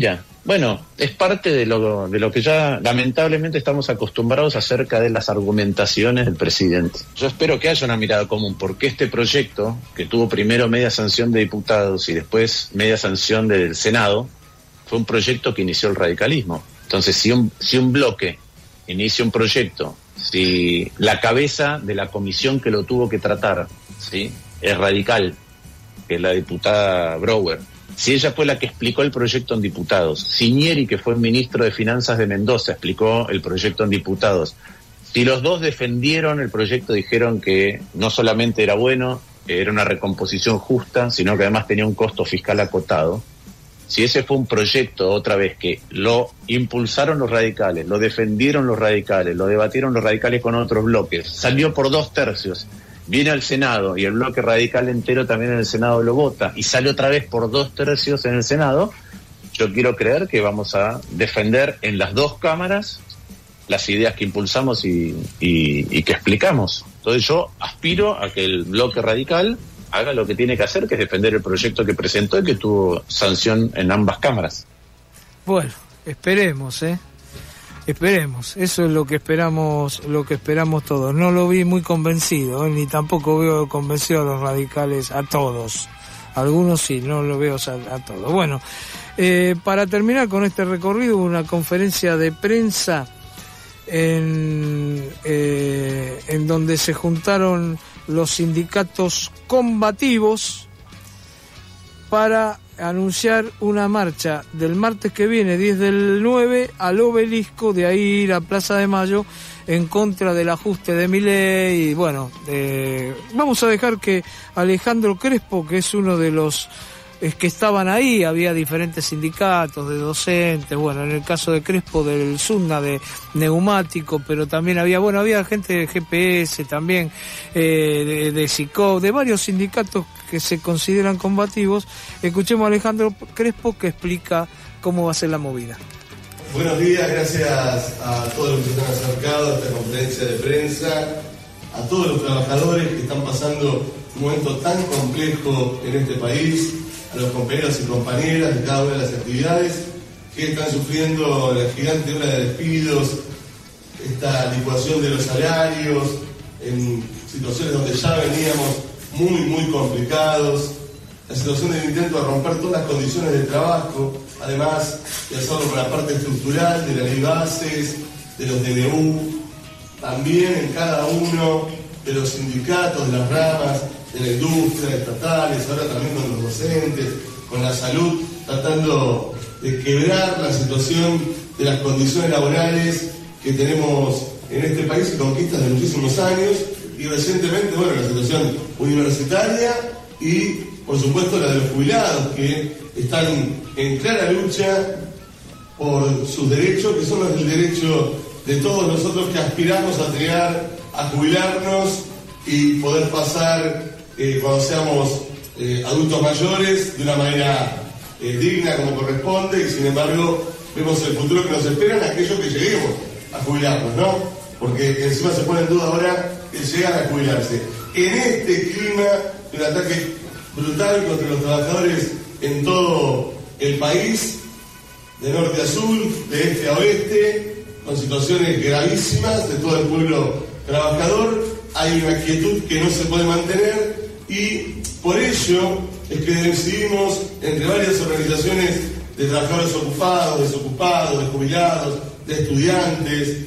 Bueno, es parte de lo, de lo que ya lamentablemente estamos acostumbrados acerca de las argumentaciones del presidente. Yo espero que haya una mirada común, porque este proyecto, que tuvo primero media sanción de diputados y después media sanción del Senado, fue un proyecto que inició el radicalismo. Entonces, si un, si un bloque inicia un proyecto, si la cabeza de la comisión que lo tuvo que tratar, ¿sí?, es radical, que es la diputada Brouwer, si ella fue la que explicó el proyecto en diputados, si Ñeri, que fue ministro de Finanzas de Mendoza, explicó el proyecto en diputados, si los dos defendieron el proyecto, dijeron que no solamente era bueno, que era una recomposición justa, sino que además tenía un costo fiscal acotado, si ese fue un proyecto, otra vez, que lo impulsaron los radicales, lo defendieron los radicales, lo debatieron los radicales con otros bloques, salió por dos tercios, viene al Senado y el bloque radical entero también en el Senado lo vota y sale otra vez por dos tercios en el Senado, yo quiero creer que vamos a defender en las dos cámaras las ideas que impulsamos y, y, y que explicamos. Entonces yo aspiro a que el bloque radical haga lo que tiene que hacer, que es defender el proyecto que presentó y que tuvo sanción en ambas cámaras. Bueno, esperemos, ¿eh? Esperemos, eso es lo que esperamos, lo que esperamos todos. No lo vi muy convencido, ¿eh? Ni tampoco veo convencido a los radicales, a todos. Algunos sí, no lo veo a, a todos. Bueno, eh, para terminar con este recorrido, una conferencia de prensa en, eh, en donde se juntaron los sindicatos combativos para anunciar una marcha del martes que viene, diez del nueve, al Obelisco, de ahí ir a Plaza de Mayo en contra del ajuste de Milei. Y bueno, eh, vamos a dejar que Alejandro Crespo, que es uno de los es que estaban ahí, había diferentes sindicatos de docentes, bueno, en el caso de Crespo del SUNA de neumático, pero también había, bueno, había gente de G P S también, eh, de, de SICO, de varios sindicatos que se consideran combativos. Escuchemos a Alejandro Crespo, que explica cómo va a ser la movida. Buenos días, gracias a todos los que se han acercado a esta conferencia de prensa, a todos los trabajadores que están pasando un momento tan complejo en este país, a los compañeros y compañeras de cada una de las actividades que están sufriendo la gigante ola de despidos, esta licuación de los salarios, en situaciones donde ya veníamos muy, muy complicados, la situación del intento de romper todas las condiciones de trabajo, además de hacerlo por la parte estructural de la ley bases, de los D N U, también en cada uno de los sindicatos, de las ramas, de la industria, estatales, ahora también con los docentes, con la salud, tratando de quebrar la situación de las condiciones laborales que tenemos en este país y conquistas de muchísimos años, y recientemente, bueno, la situación universitaria y, por supuesto, la de los jubilados, que están en clara lucha por sus derechos, que son los del derecho de todos nosotros que aspiramos a llegar a jubilarnos y poder pasar Eh, cuando seamos eh, adultos mayores de una manera eh, digna como corresponde, y sin embargo vemos el futuro que nos espera en aquellos que lleguemos a jubilarnos, ¿no? Porque encima se pone en duda ahora el llegar a jubilarse. En este clima de un ataque brutal contra los trabajadores en todo el país, de norte a sur, de este a oeste, con situaciones gravísimas de todo el pueblo trabajador, hay una quietud que no se puede mantener. Y por ello es que decidimos, entre varias organizaciones de trabajadores ocupados, desocupados, de jubilados, de estudiantes,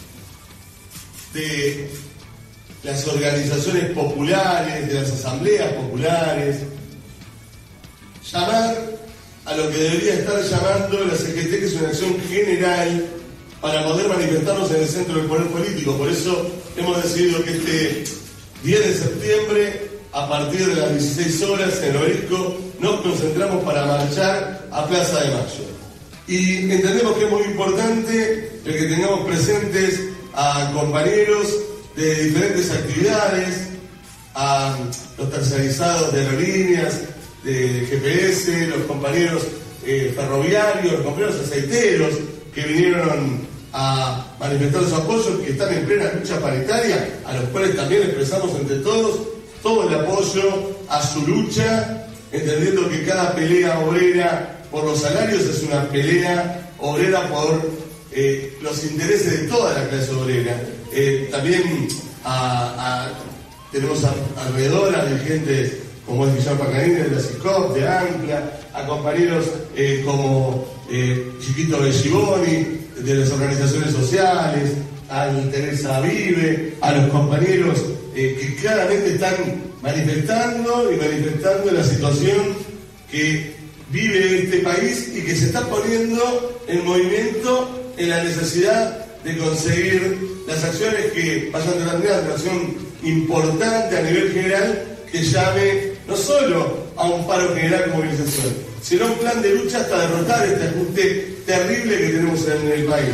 de las organizaciones populares, de las asambleas populares, llamar a lo que debería estar llamando la C G T, que es una acción general para poder manifestarnos en el centro del poder político. Por eso hemos decidido que este diez de septiembre, a partir de las dieciséis horas en el Obelisco, nos concentramos para marchar a Plaza de Mayo. Y entendemos que es muy importante el que tengamos presentes a compañeros de diferentes actividades, a los tercerizados de aerolíneas, de G P S, los compañeros eh, ferroviarios, los compañeros aceiteros que vinieron a manifestar su apoyo, que están en plena lucha paritaria, a los cuales también expresamos entre todos todo el apoyo a su lucha, entendiendo que cada pelea obrera por los salarios, es una pelea obrera por eh, los intereses de toda la clase obrera. Eh, también a, a, tenemos a, alrededor a dirigentes como es Guillermo Pacarini de la SICOP, de ANCLA, a compañeros eh, como eh, Chiquito Belliboni, de las organizaciones sociales, a Teresa Vive, a los compañeros eh, que claramente están manifestando y manifestando la situación que vive este país y que se está poniendo en movimiento en la necesidad de conseguir las acciones que vayan a tener una acción importante a nivel general que llame no solo a un paro general de movilización, sino a un plan de lucha hasta derrotar este ajuste terrible que tenemos en el país.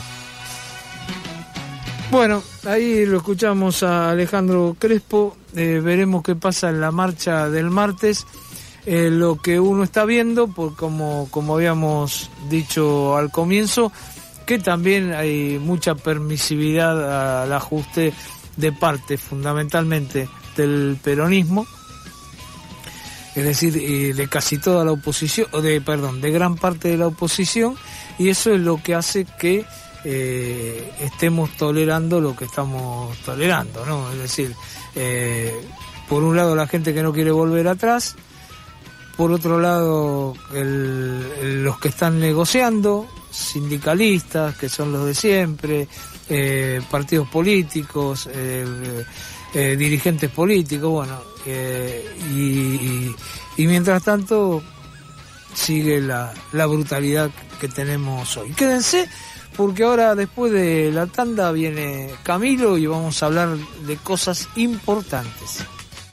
Bueno, ahí lo escuchamos a Alejandro Crespo, eh, veremos qué pasa en la marcha del martes. Eh, lo que uno está viendo, por como, como habíamos dicho al comienzo, que también hay mucha permisividad al ajuste de parte fundamentalmente del peronismo, es decir, eh, de casi toda la oposición, o de, perdón, de gran parte de la oposición, y eso es lo que hace que eh, estemos tolerando lo que estamos tolerando, ¿no? Es decir, eh, por un lado la gente que no quiere volver atrás, por otro lado el, el, los que están negociando, sindicalistas, que son los de siempre, eh, partidos políticos, eh, eh, dirigentes políticos, bueno, eh, y, y, y mientras tanto sigue la, la brutalidad que tenemos hoy. Quédense, porque ahora después de la tanda viene Camilo y vamos a hablar de cosas importantes.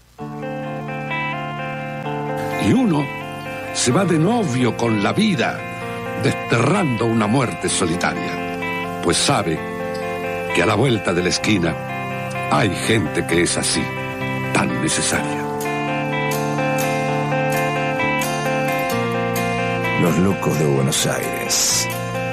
Y uno se va de novio con la vida, desterrando una muerte solitaria, pues sabe que a la vuelta de la esquina hay gente que es así, tan necesaria. Los locos de Buenos Aires.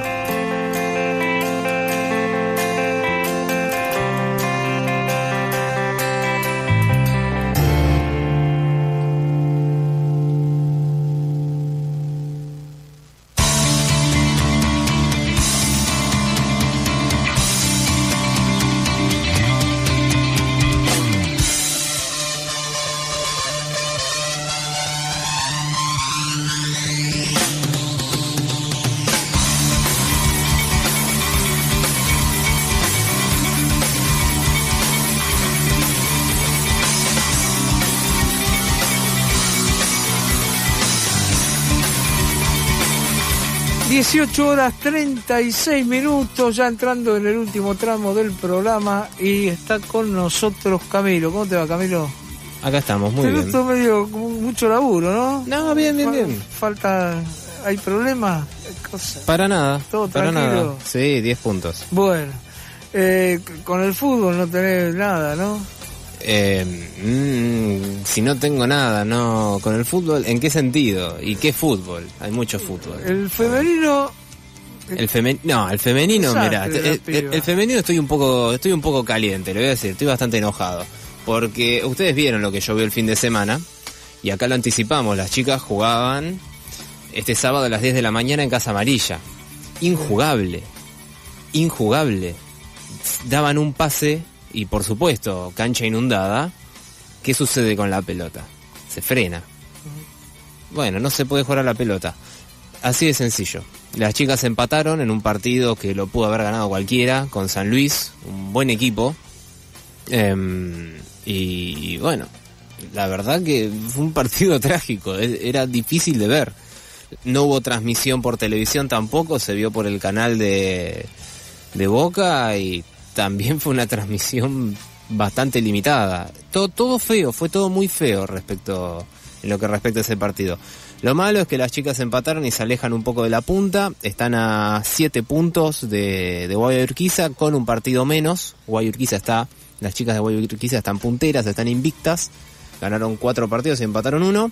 dieciocho horas treinta y seis minutos, ya entrando en el último tramo del programa, y está con nosotros Camilo. ¿Cómo te va, Camilo? Acá estamos, muy te bien. Esto medio mucho laburo, ¿no? No, bien, bien, bien. Falta, ¿hay problemas? Cosa. Para nada. Todo para tranquilo. Nada. Sí, diez puntos. Bueno, eh, con el fútbol no tenés nada, ¿no? Eh, mmm, si no tengo nada, no, con el fútbol, ¿en qué sentido? ¿Y qué fútbol? Hay mucho fútbol. El femenino. El femenino, no, el femenino, mirá, el, el, el femenino estoy un poco, estoy un poco caliente, le voy a decir, estoy bastante enojado, porque ustedes vieron lo que llovió el fin de semana, y acá lo anticipamos, las chicas jugaban este sábado a las diez de la mañana en Casa Amarilla. Injugable, injugable. Daban un pase y, por supuesto, cancha inundada. ¿Qué sucede con la pelota? Se frena. Bueno, no se puede jugar a la pelota. Así de sencillo. Las chicas empataron en un partido que lo pudo haber ganado cualquiera, con San Luis, un buen equipo. Eh, y bueno, la verdad que fue un partido trágico, era difícil de ver. No hubo transmisión por televisión tampoco, se vio por el canal de, de Boca, y también fue una transmisión bastante limitada. Todo, todo feo, fue todo muy feo respecto, en lo que respecta a ese partido. Lo malo es que las chicas empataron y se alejan un poco de la punta, están a siete puntos de, de Guayurquiza con un partido menos. Guayurquiza está, las chicas de Guayurquiza están punteras, están invictas, ganaron cuatro partidos y empataron uno.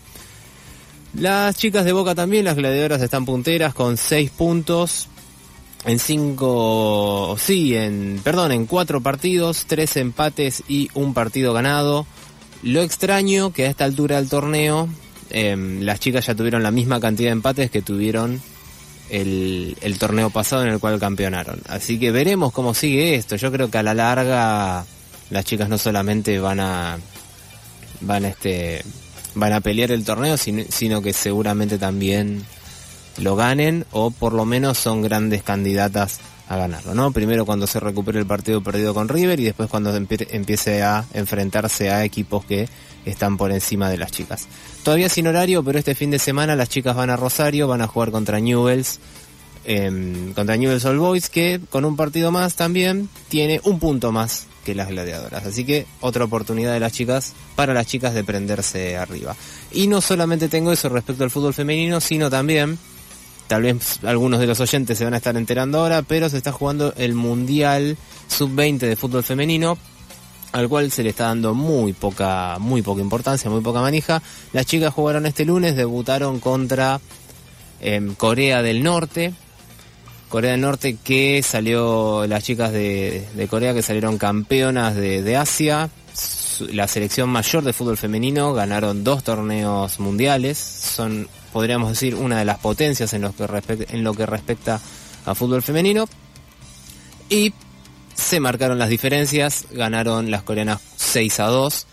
Las chicas de Boca también, las gladiadoras, están punteras con seis puntos en cinco, sí, en, perdón, en cuatro partidos, tres empates y un partido ganado. Lo extraño que a esta altura del torneo eh, las chicas ya tuvieron la misma cantidad de empates que tuvieron el, el torneo pasado en el cual campeonaron. Así que veremos cómo sigue esto. Yo creo que a la larga las chicas no solamente van a van a este van a pelear el torneo, sino, sino que seguramente también lo ganen, o por lo menos son grandes candidatas a ganarlo, ¿no? Primero cuando se recupere el partido perdido con River, y después cuando empie- empiece a enfrentarse a equipos que están por encima de las chicas. Todavía sin horario, pero este fin de semana las chicas van a Rosario, van a jugar contra Newell's, eh, contra Newell's Old Boys, que con un partido más también tiene un punto más que las gladiadoras. Así que otra oportunidad de las chicas, para las chicas, de prenderse arriba. Y no solamente tengo eso respecto al fútbol femenino, sino también, tal vez algunos de los oyentes se van a estar enterando ahora, pero se está jugando el Mundial sub veinte de fútbol femenino, al cual se le está dando muy poca muy poca importancia, muy poca manija. Las chicas jugaron este lunes, debutaron contra eh, Corea del Norte. Corea del Norte que salió, las chicas de, de Corea que salieron campeonas de, de Asia. La selección mayor de fútbol femenino, ganaron dos torneos mundiales, son, podríamos decir, una de las potencias en lo que respecta, en lo que respecta a fútbol femenino. Y se marcaron las diferencias, ganaron las coreanas seis a dos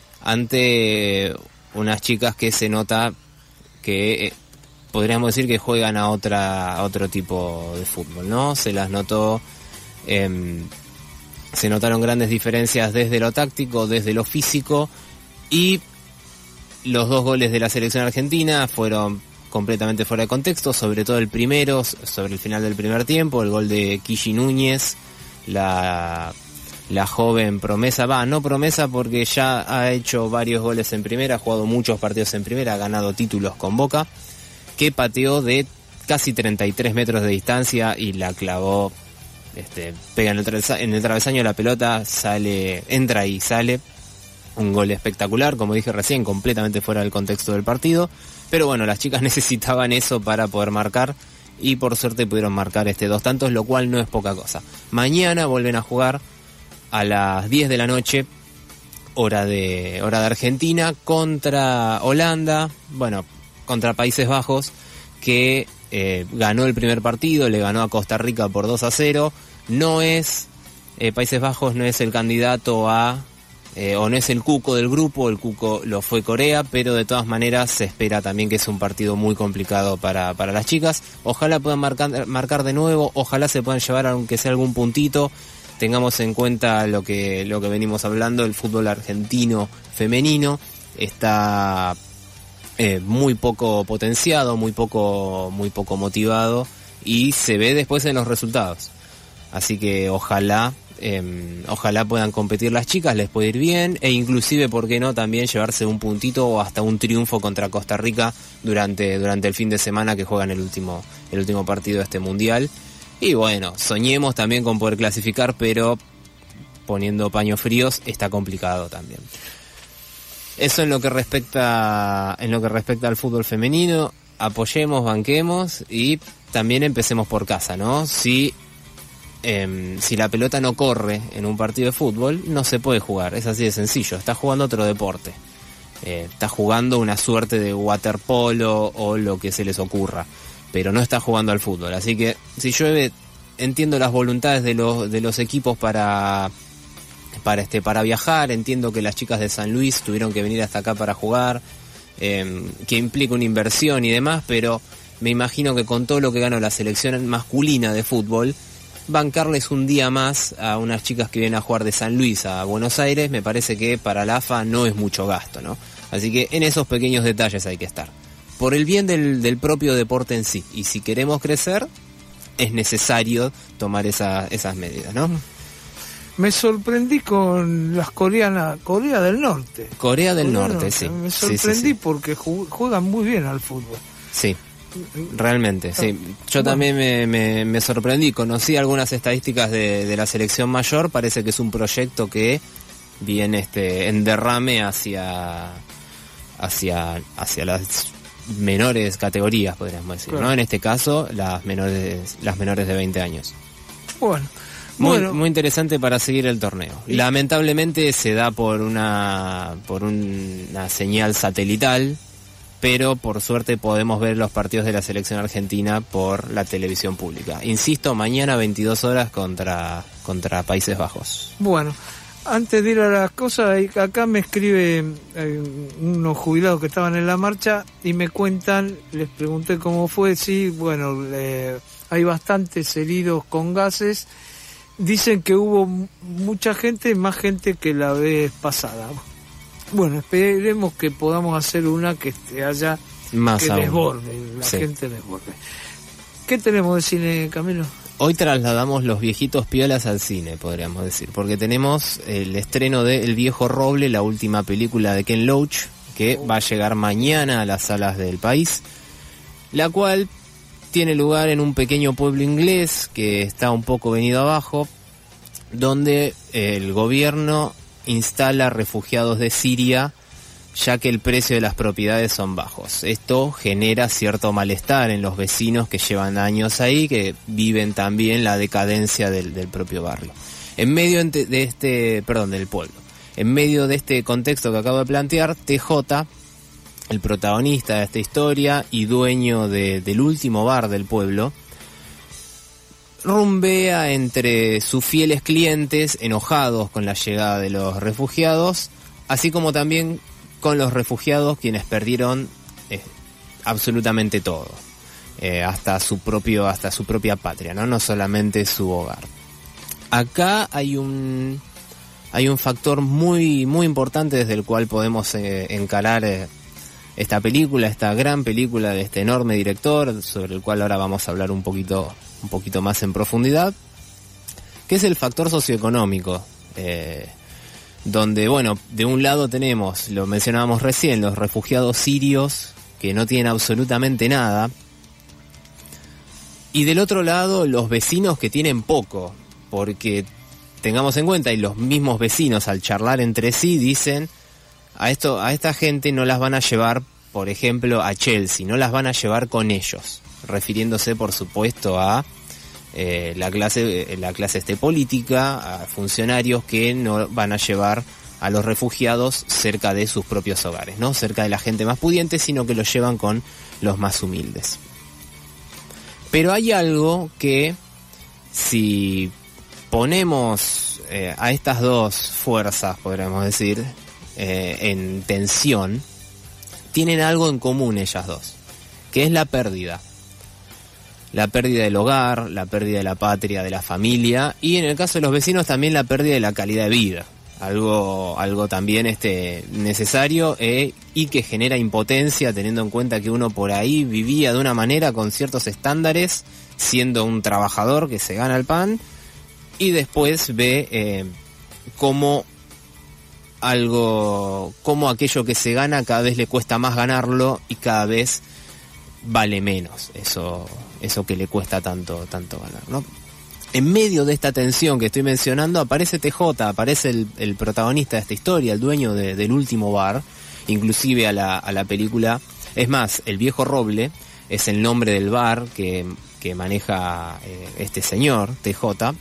ante unas chicas que se nota que eh, podríamos decir que juegan a otra a otro tipo de fútbol, ¿no? Se las notó, eh, se notaron grandes diferencias desde lo táctico, desde lo físico, y los dos goles de la selección argentina fueron completamente fuera de contexto, sobre todo el primero, sobre el final del primer tiempo, el gol de Kishi Núñez, la, la joven promesa, va, no promesa porque ya ha hecho varios goles en primera, ha jugado muchos partidos en primera, ha ganado títulos con Boca, que pateó de casi treinta y tres metros de distancia y la clavó, este, pega en el, tra- en el travesaño, la pelota sale, entra y sale, un gol espectacular, como dije recién, completamente fuera del contexto del partido, pero bueno, las chicas necesitaban eso para poder marcar, y por suerte pudieron marcar este dos tantos, lo cual no es poca cosa. Mañana vuelven a jugar a las diez de la noche, hora de, hora de Argentina, contra Holanda, bueno, contra Países Bajos, que eh, ganó el primer partido, le ganó a Costa Rica por dos a cero, no es, eh, Países Bajos no es el candidato a, eh, o no es el cuco del grupo, el cuco lo fue Corea, pero de todas maneras se espera también que es un partido muy complicado para, para las chicas. Ojalá puedan marcar, marcar de nuevo, ojalá se puedan llevar aunque sea algún puntito. Tengamos en cuenta lo que, lo que venimos hablando, el fútbol argentino femenino está eh, muy poco potenciado, muy poco, muy poco motivado, y se ve después en los resultados. Así que ojalá Eh, ojalá puedan competir las chicas, les puede ir bien, e inclusive, ¿por qué no?, también llevarse un puntito o hasta un triunfo contra Costa Rica durante, durante el fin de semana que juegan el último, el último partido de este mundial. Y bueno, soñemos también con poder clasificar, pero poniendo paños fríos está complicado también. Eso en lo que respecta, en lo que respecta al fútbol femenino. Apoyemos, banquemos y también empecemos por casa, ¿no? Si Eh, si la pelota no corre en un partido de fútbol, no se puede jugar, es así de sencillo. Está jugando otro deporte, eh, está jugando una suerte de waterpolo o lo que se les ocurra, pero no está jugando al fútbol. Así que si llueve, entiendo las voluntades de los de los equipos para para este para viajar, entiendo que las chicas de San Luis tuvieron que venir hasta acá para jugar, eh, que implica una inversión y demás, pero me imagino que con todo lo que ganó la selección masculina de fútbol, bancarles un día más a unas chicas que vienen a jugar de San Luis a Buenos Aires, me parece que para la A F A no es mucho gasto, ¿no? Así que en esos pequeños detalles hay que estar, por el bien del, del propio deporte en sí, y si queremos crecer es necesario tomar esa, esas medidas, ¿no? Me sorprendí con las coreanas, Corea del Norte. Corea del Corea Norte, Norte, sí. Me sorprendí sí, sí, sí. porque juegan muy bien al fútbol. Sí. Realmente, sí. Yo bueno. también me, me, me sorprendí. Conocí algunas estadísticas de, de la selección mayor. Parece que es un proyecto que viene este, en derrame hacia, hacia, hacia las menores categorías, podríamos decir, claro. ¿no? En este caso, las menores, las menores de veinte años. Bueno. Muy, bueno. muy interesante para seguir el torneo. Lamentablemente se da por una, por un, una señal satelital. pero por suerte podemos ver los partidos de la selección argentina por la televisión pública. Insisto, mañana veintidós horas contra, contra Países Bajos. Bueno, antes de ir a las cosas, acá me escribe eh, unos jubilados que estaban en la marcha y me cuentan, les pregunté cómo fue, sí, bueno, eh, hay bastantes heridos con gases, dicen que hubo mucha gente, más gente que la vez pasada. Bueno, esperemos que podamos hacer una que haya más que aún. desborde, la Sí. gente desborde. ¿Qué tenemos de cine, Camilo? Hoy trasladamos los viejitos piolas al cine, podríamos decir, porque tenemos el estreno de El Viejo Roble, la última película de Ken Loach, que va a llegar mañana a las salas del país, la cual tiene lugar en un pequeño pueblo inglés que está un poco venido abajo, donde el gobierno instala refugiados de Siria, ya que el precio de las propiedades son bajos. Esto genera cierto malestar en los vecinos que llevan años ahí, que viven también la decadencia del, del propio barrio. En medio de este, perdón, del pueblo. En medio de este contexto que acabo de plantear, T J, el protagonista de esta historia y dueño de, del último bar del pueblo, rumbea entre sus fieles clientes enojados con la llegada de los refugiados, así como también con los refugiados quienes perdieron eh, absolutamente todo, eh, hasta su propio, hasta su propia patria, no, no solamente su hogar. Acá hay un hay un factor muy muy importante desde el cual podemos eh, encarar eh, esta película, esta gran película de este enorme director, sobre el cual ahora vamos a hablar un poquito un poquito más en profundidad, que es el factor socioeconómico, eh, donde, bueno, de un lado tenemos, lo mencionábamos recién, los refugiados sirios que no tienen absolutamente nada, y del otro lado los vecinos que tienen poco, porque tengamos en cuenta, y los mismos vecinos al charlar entre sí dicen, a esto, a esta gente no las van a llevar, por ejemplo, a Chelsea, no las van a llevar con ellos, refiriéndose por supuesto a eh, la clase la clase este política, a funcionarios que no van a llevar a los refugiados cerca de sus propios hogares, no cerca de la gente más pudiente, sino que los llevan con los más humildes. Pero hay algo que, si ponemos eh, a estas dos fuerzas, podríamos decir, eh, en tensión, tienen algo en común ellas dos, que es la pérdida. La pérdida del hogar, la pérdida de la patria, de la familia, y en el caso de los vecinos también la pérdida de la calidad de vida. Algo, algo también este, necesario eh, y que genera impotencia, teniendo en cuenta que uno por ahí vivía de una manera con ciertos estándares, siendo un trabajador que se gana el pan, y después ve eh, cómo algo, cómo aquello que se gana cada vez le cuesta más ganarlo y cada vez vale menos eso, eso que le cuesta tanto, tanto ganar, ¿no? En medio de esta tensión que estoy mencionando aparece T J, aparece el, el protagonista de esta historia, el dueño de, del último bar, inclusive a la, a la película. Es más, El Viejo Roble es el nombre del bar que, que maneja eh, este señor, T J.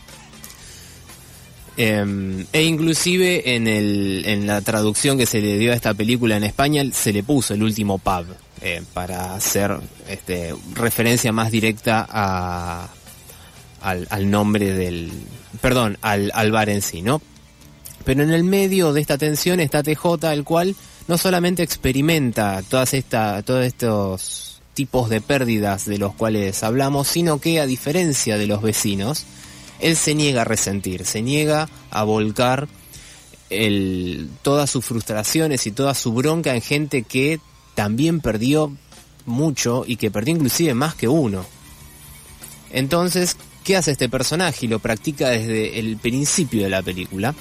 Eh, e inclusive en, el, en la traducción que se le dio a esta película en España se le puso El Último Pub, eh, para hacer este, referencia más directa a... Al, al nombre del... Perdón, al, al bar en sí, ¿no? Pero en el medio de esta tensión está T J, el cual no solamente experimenta todas esta, todos estos tipos de pérdidas de los cuales hablamos, sino que, a diferencia de los vecinos, él se niega a resentir, se niega a volcar el, todas sus frustraciones y toda su bronca en gente que también perdió mucho y que perdió inclusive más que uno. Entonces, ¿qué hace este personaje? Y lo practica desde el principio de la película.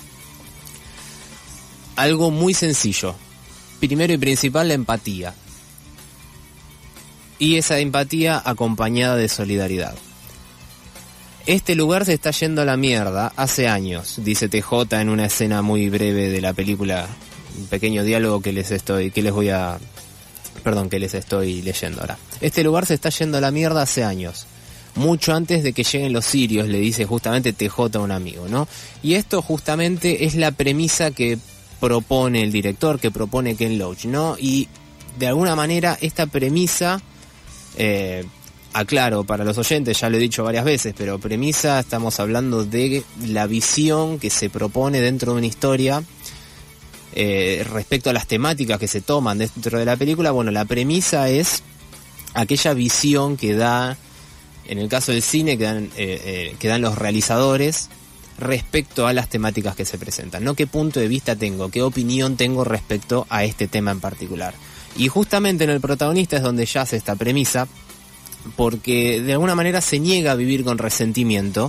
Algo muy sencillo. Primero y principal, la empatía. Y esa empatía acompañada de solidaridad. Este lugar se está yendo a la mierda hace años, dice T J en una escena muy breve de la película, un pequeño diálogo que les estoy, que les voy a, perdón, que les estoy leyendo ahora. Este lugar se está yendo a la mierda hace años. Mucho antes de que lleguen los sirios, le dice justamente T J a un amigo, ¿no? Y esto justamente es la premisa que propone el director, que propone Ken Loach, ¿no? Y de alguna manera esta premisa, eh, aclaro para los oyentes, ya lo he dicho varias veces, pero premisa, estamos hablando de la visión que se propone dentro de una historia eh, respecto a las temáticas que se toman dentro de la película. Bueno, la premisa es aquella visión que da, en el caso del cine, que dan, eh, eh, que dan los realizadores respecto a las temáticas que se presentan, ¿no? ¿Qué punto de vista tengo? ¿Qué opinión tengo respecto a este tema en particular? Y justamente en el protagonista es donde yace esta premisa, porque de alguna manera se niega a vivir con resentimiento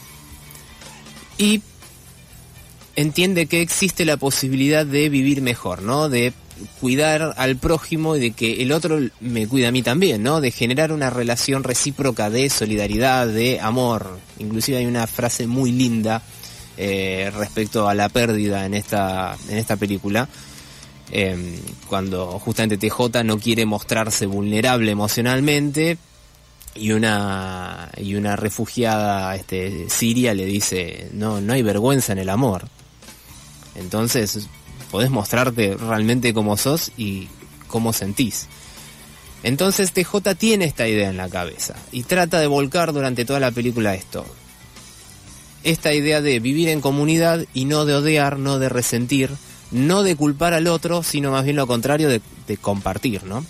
y entiende que existe la posibilidad de vivir mejor, ¿no? De cuidar al prójimo y de que el otro me cuida a mí también, ¿no? De generar una relación recíproca de solidaridad, de amor. Inclusive hay una frase muy linda eh, respecto a la pérdida en esta, en esta película, eh, cuando justamente T J no quiere mostrarse vulnerable emocionalmente y una y una refugiada este, siria le dice, no, no hay vergüenza en el amor. Entonces podés mostrarte realmente cómo sos y cómo sentís. Entonces T J tiene esta idea en la cabeza y trata de volcar durante toda la película esto. Esta idea de vivir en comunidad y no de odiar, no de resentir, no de culpar al otro, sino más bien lo contrario, de, de compartir, ¿no?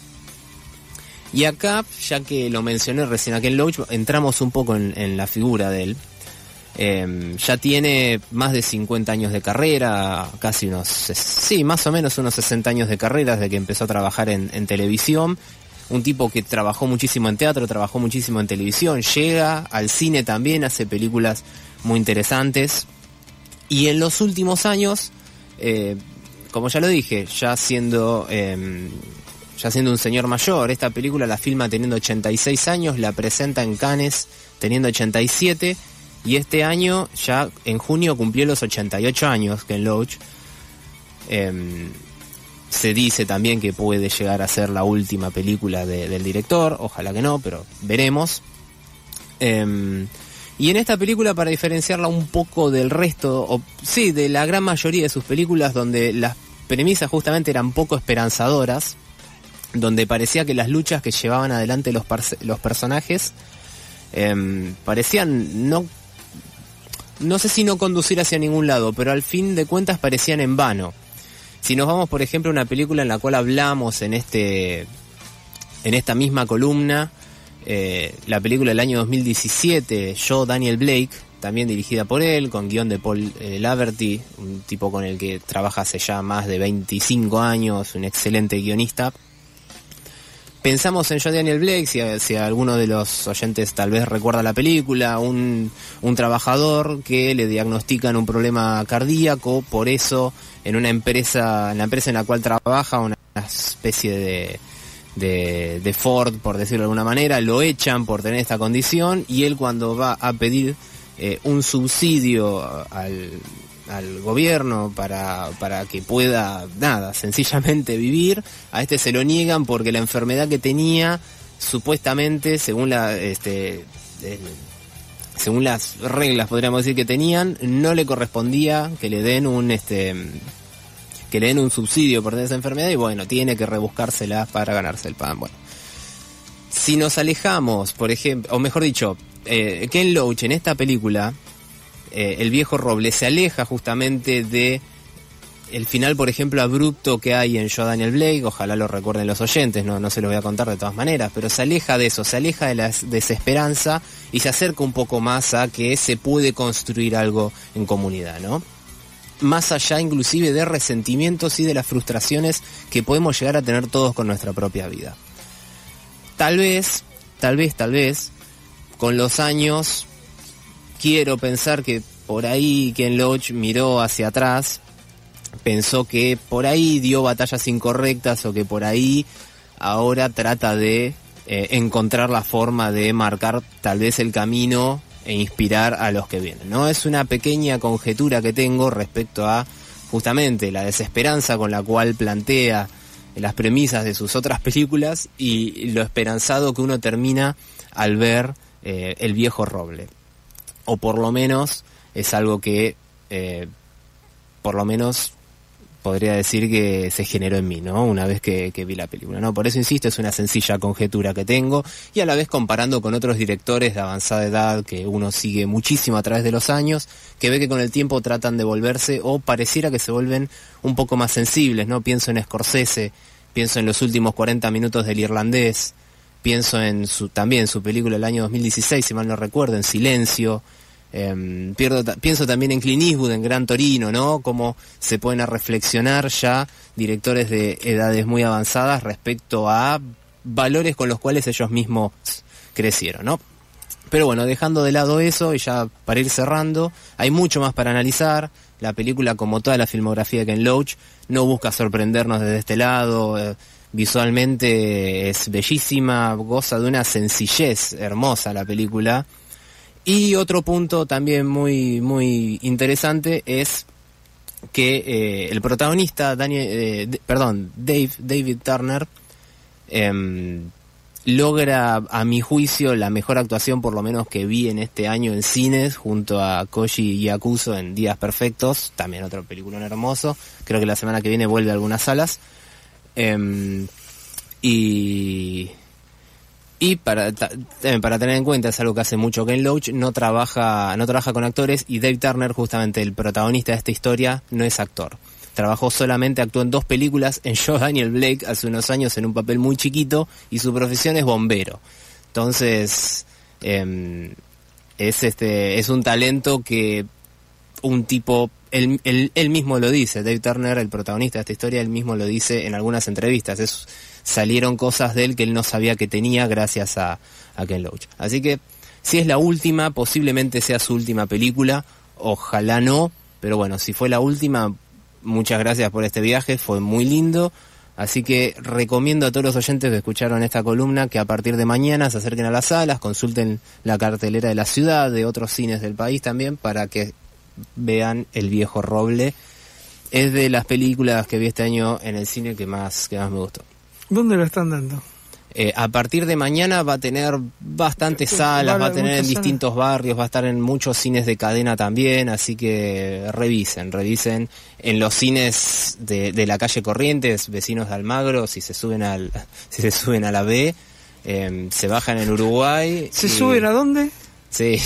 Y acá, ya que lo mencioné recién a Ken Loach, entramos un poco en, en la figura de él. Eh, ya tiene más de cincuenta años de carrera, casi unos, sí, más o menos unos sesenta años de carrera desde que empezó a trabajar en, en televisión. Un tipo que trabajó muchísimo en teatro, trabajó muchísimo en televisión, llega al cine también, hace películas muy interesantes. Y en los últimos años, eh, como ya lo dije, ya siendo, eh, ya siendo un señor mayor, esta película la filma teniendo ochenta y seis años, la presenta en Cannes teniendo ochenta y siete. Y este año, ya en junio, cumplió los ochenta y ocho años, Ken Loach. Eh, se dice también que puede llegar a ser la última película de, del director, ojalá que no, pero veremos. Eh, y en esta película, para diferenciarla un poco del resto, o sí, de la gran mayoría de sus películas, donde las premisas justamente eran poco esperanzadoras, donde parecía que las luchas que llevaban adelante los, los personajes eh, parecían no... no sé si no conducir hacia ningún lado, pero al fin de cuentas parecían en vano. Si nos vamos, por ejemplo, a una película en la cual hablamos en este en esta misma columna, eh, la película del año dos mil diecisiete, Yo, Daniel Blake, también dirigida por él, con guión de Paul eh, Laverty, un tipo con el que trabaja hace ya más de veinticinco años, un excelente guionista. Pensamos en Yo, Daniel Blake, si, si alguno de los oyentes tal vez recuerda la película, un, un trabajador que le diagnostican un problema cardíaco, por eso en una empresa, en la empresa en la cual trabaja, una especie de, de, de Ford, por decirlo de alguna manera, lo echan por tener esta condición, y él, cuando va a pedir eh, un subsidio al... al gobierno para, para que pueda, nada, sencillamente vivir, a este se lo niegan porque la enfermedad que tenía, supuestamente, según la este el, según las reglas, podríamos decir, que tenían, no le correspondía que le den un este que le den un subsidio por tener esa enfermedad, y bueno, tiene que rebuscársela para ganarse el pan. Bueno, si nos alejamos, por ejemplo, o mejor dicho, eh, Ken Loach en esta película, Eh, el viejo roble, se aleja justamente de el final, por ejemplo, abrupto que hay en Yo, Daniel Blake. Ojalá lo recuerden los oyentes, no, no se los voy a contar de todas maneras, pero se aleja de eso, se aleja de la desesperanza y se acerca un poco más a que se puede construir algo en comunidad, ¿no? Más allá inclusive de resentimientos y de las frustraciones que podemos llegar a tener todos con nuestra propia vida. Tal vez, tal vez, tal vez, con los años, quiero pensar que por ahí Ken Loach miró hacia atrás, pensó que por ahí dio batallas incorrectas, o que por ahí ahora trata de eh, encontrar la forma de marcar tal vez el camino e inspirar a los que vienen, ¿no? Es una pequeña conjetura que tengo respecto a justamente la desesperanza con la cual plantea las premisas de sus otras películas y lo esperanzado que uno termina al ver eh, El viejo roble. O por lo menos es algo que, eh, por lo menos podría decir que se generó en mí, ¿no? Una vez que, que vi la película, ¿no? Por eso insisto, es una sencilla conjetura que tengo, y a la vez comparando con otros directores de avanzada edad que uno sigue muchísimo a través de los años, que ve que con el tiempo tratan de volverse, o pareciera que se vuelven un poco más sensibles, ¿no? Pienso en Scorsese, pienso en los últimos cuarenta minutos del Irlandés, pienso en su también su película del año dos mil dieciséis, si mal no recuerdo, en Silencio. Eh, pierdo, pienso también en Clint Eastwood, en Gran Torino, ¿no? Cómo se pueden a reflexionar ya directores de edades muy avanzadas respecto a valores con los cuales ellos mismos crecieron, ¿no? Pero bueno, dejando de lado eso, y ya para ir cerrando, hay mucho más para analizar. La película, como toda la filmografía de Ken Loach, no busca sorprendernos desde este lado. Eh, visualmente es bellísima, goza de una sencillez hermosa la película. Y otro punto también muy muy interesante es que eh, el protagonista, Daniel, eh, d- perdón, Dave, David Turner, eh, logra, a mi juicio, la mejor actuación por lo menos que vi en este año en cines, junto a Koji Yakuzo en Días Perfectos, también otro peliculón hermoso. Creo que la semana que viene vuelve a algunas salas. Eh, y... Y para para tener en cuenta, es algo que hace mucho Ken Loach, no trabaja no trabaja con actores, y Dave Turner, justamente el protagonista de esta historia, no es actor. Trabajó solamente, actuó en dos películas, en Joe Daniel Blake hace unos años en un papel muy chiquito, y su profesión es bombero. Entonces, eh, es este es un talento que un tipo, él, él, él mismo lo dice, Dave Turner, el protagonista de esta historia, él mismo lo dice en algunas entrevistas, es... salieron cosas de él que él no sabía que tenía gracias a, a Ken Loach. Así que, si es la última, posiblemente sea su última película, ojalá no, pero bueno, si fue la última, muchas gracias por este viaje, fue muy lindo, así que recomiendo a todos los oyentes que escucharon esta columna que a partir de mañana se acerquen a las salas, consulten la cartelera de la ciudad, de otros cines del país también, para que vean El Viejo Roble. Es de las películas que vi este año en el cine que más, que más me gustó. ¿Dónde lo están dando? Eh, a partir de mañana va a tener bastantes salas, va a tener en distintos barrios, va a estar en muchos cines de cadena también, así que revisen, revisen en los cines de, de la calle Corrientes, vecinos de Almagro, si se suben al, si se suben a la B, eh, se bajan en Uruguay. ¿Se y... suben a dónde? Sí,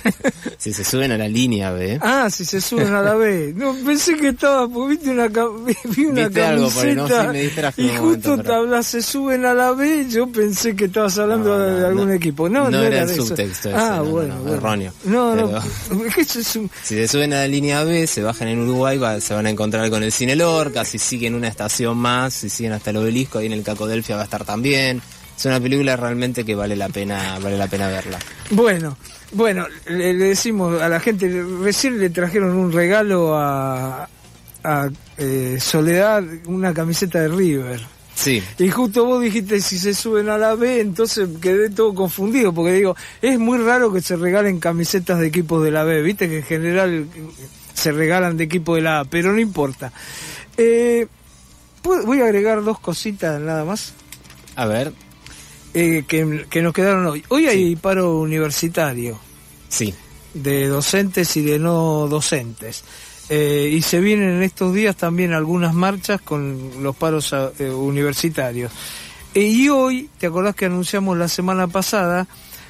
si se suben a la línea B. Ah, si se suben a la B. No, pensé que estaba, pues viste una, vi una ¿Viste camiseta algo por ahí? No, sí, me distraje y un justo momento, te pero... hablas, se suben a la B, yo pensé que estabas hablando no, no, de algún no, equipo. No, no, no era, era el de eso. subtexto ese, Ah, no, bueno, no, bueno. erróneo. No, pero... no, eso es un... Si se suben a la línea B, se bajan en Uruguay, va, se van a encontrar con el Cine Lorca, si siguen una estación más, si siguen hasta el Obelisco, ahí en el Cacodelfia va a estar también. Es una película realmente que vale la pena, vale la pena verla. Bueno, bueno, le, le decimos a la gente, recién le trajeron un regalo a, a eh, Soledad, una camiseta de River. Sí. Y justo vos dijiste si se suben a la B, entonces quedé todo confundido, porque digo, es muy raro que se regalen camisetas de equipos de la B, viste que en general se regalan de equipo de la A, pero no importa. Eh, voy a agregar dos cositas nada más. A ver. Eh, que, que nos quedaron hoy. Hoy hay sí. paro universitario. Sí. De docentes y de no docentes. Eh, y se vienen en estos días también algunas marchas con los paros eh, universitarios. Eh, y hoy, ¿te acordás que anunciamos la semana pasada?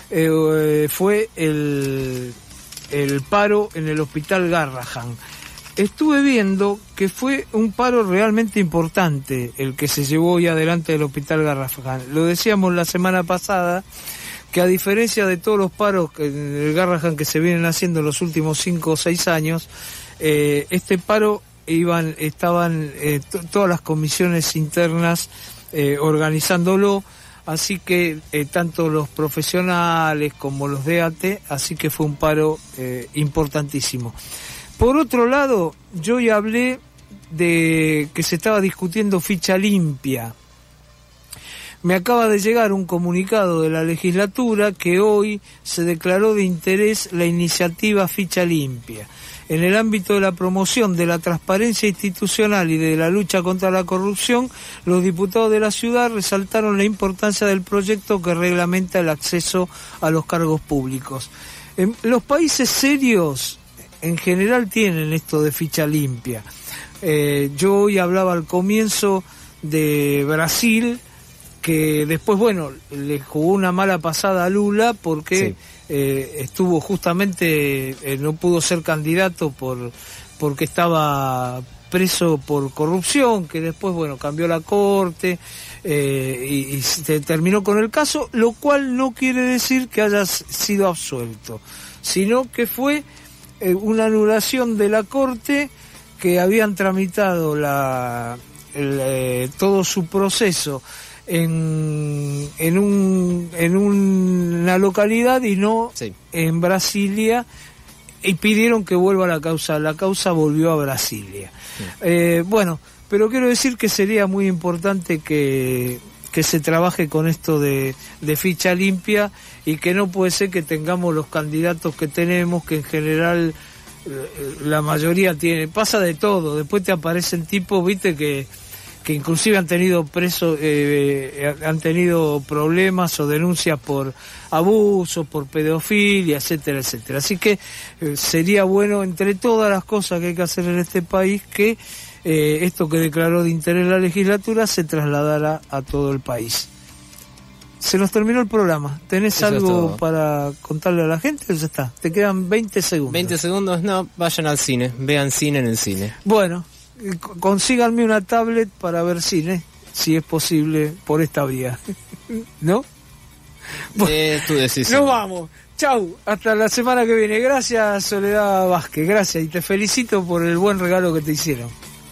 Eh, fue el, el paro en el Hospital Garrahan. Estuve viendo que fue un paro realmente importante el que se llevó hoy adelante del Hospital Garrahan. Lo decíamos la semana pasada, que a diferencia de todos los paros en el Garrahan que se vienen haciendo en los últimos cinco o seis años, eh, este paro iban estaban eh, t- todas las comisiones internas eh, organizándolo, así que eh, tanto los profesionales como los de A T E, así que fue un paro eh, importantísimo. Por otro lado, yo ya hablé de que se estaba discutiendo ficha limpia. Me acaba de llegar un comunicado de la legislatura que hoy se declaró de interés la iniciativa Ficha Limpia. En el ámbito de la promoción de la transparencia institucional y de la lucha contra la corrupción, los diputados de la ciudad resaltaron la importancia del proyecto que reglamenta el acceso a los cargos públicos. En los países serios en general tienen esto de ficha limpia. Eh, yo hoy hablaba al comienzo de Brasil, que después, bueno, le jugó una mala pasada a Lula porque sí. eh, estuvo justamente, eh, no pudo ser candidato por porque estaba preso por corrupción, que después, bueno, cambió la corte eh, y, y se terminó con el caso, lo cual no quiere decir que haya sido absuelto, sino que fue eh, una anulación de la corte, que habían tramitado la, el, eh, todo su proceso en, en, un, en una localidad y no sí. en Brasilia, y pidieron que vuelva la causa. La causa volvió a Brasilia. Sí. Eh, bueno, pero quiero decir que sería muy importante que, que se trabaje con esto de, de ficha limpia, y que no puede ser que tengamos los candidatos que tenemos, que en general la mayoría tiene, pasa de todo. Después te aparecen tipos, viste, que, que inclusive han tenido presos, eh, han tenido problemas o denuncias por abuso, por pedofilia, etcétera, etcétera. Así que eh, sería bueno, entre todas las cosas que hay que hacer en este país, que eh, esto que declaró de interés la legislatura se trasladara a todo el país. Se nos terminó el programa. ¿Tenés Eso algo para contarle a la gente o ya está? Te quedan veinte segundos. veinte segundos, no, vayan al cine, vean cine en el cine. Bueno, consíganme una tablet para ver cine, si es posible, por esta vía. ¿No? Bueno, eh, tu decisión. Nos vamos. Chau, hasta la semana que viene. Gracias, Soledad Vázquez, gracias, y te felicito por el buen regalo que te hicieron.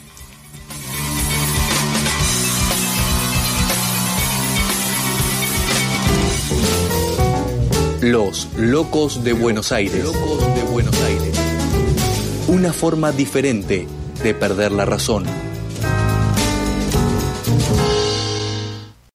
Los Locos de Buenos Aires. Locos de Buenos Aires. Una forma diferente de perder la razón.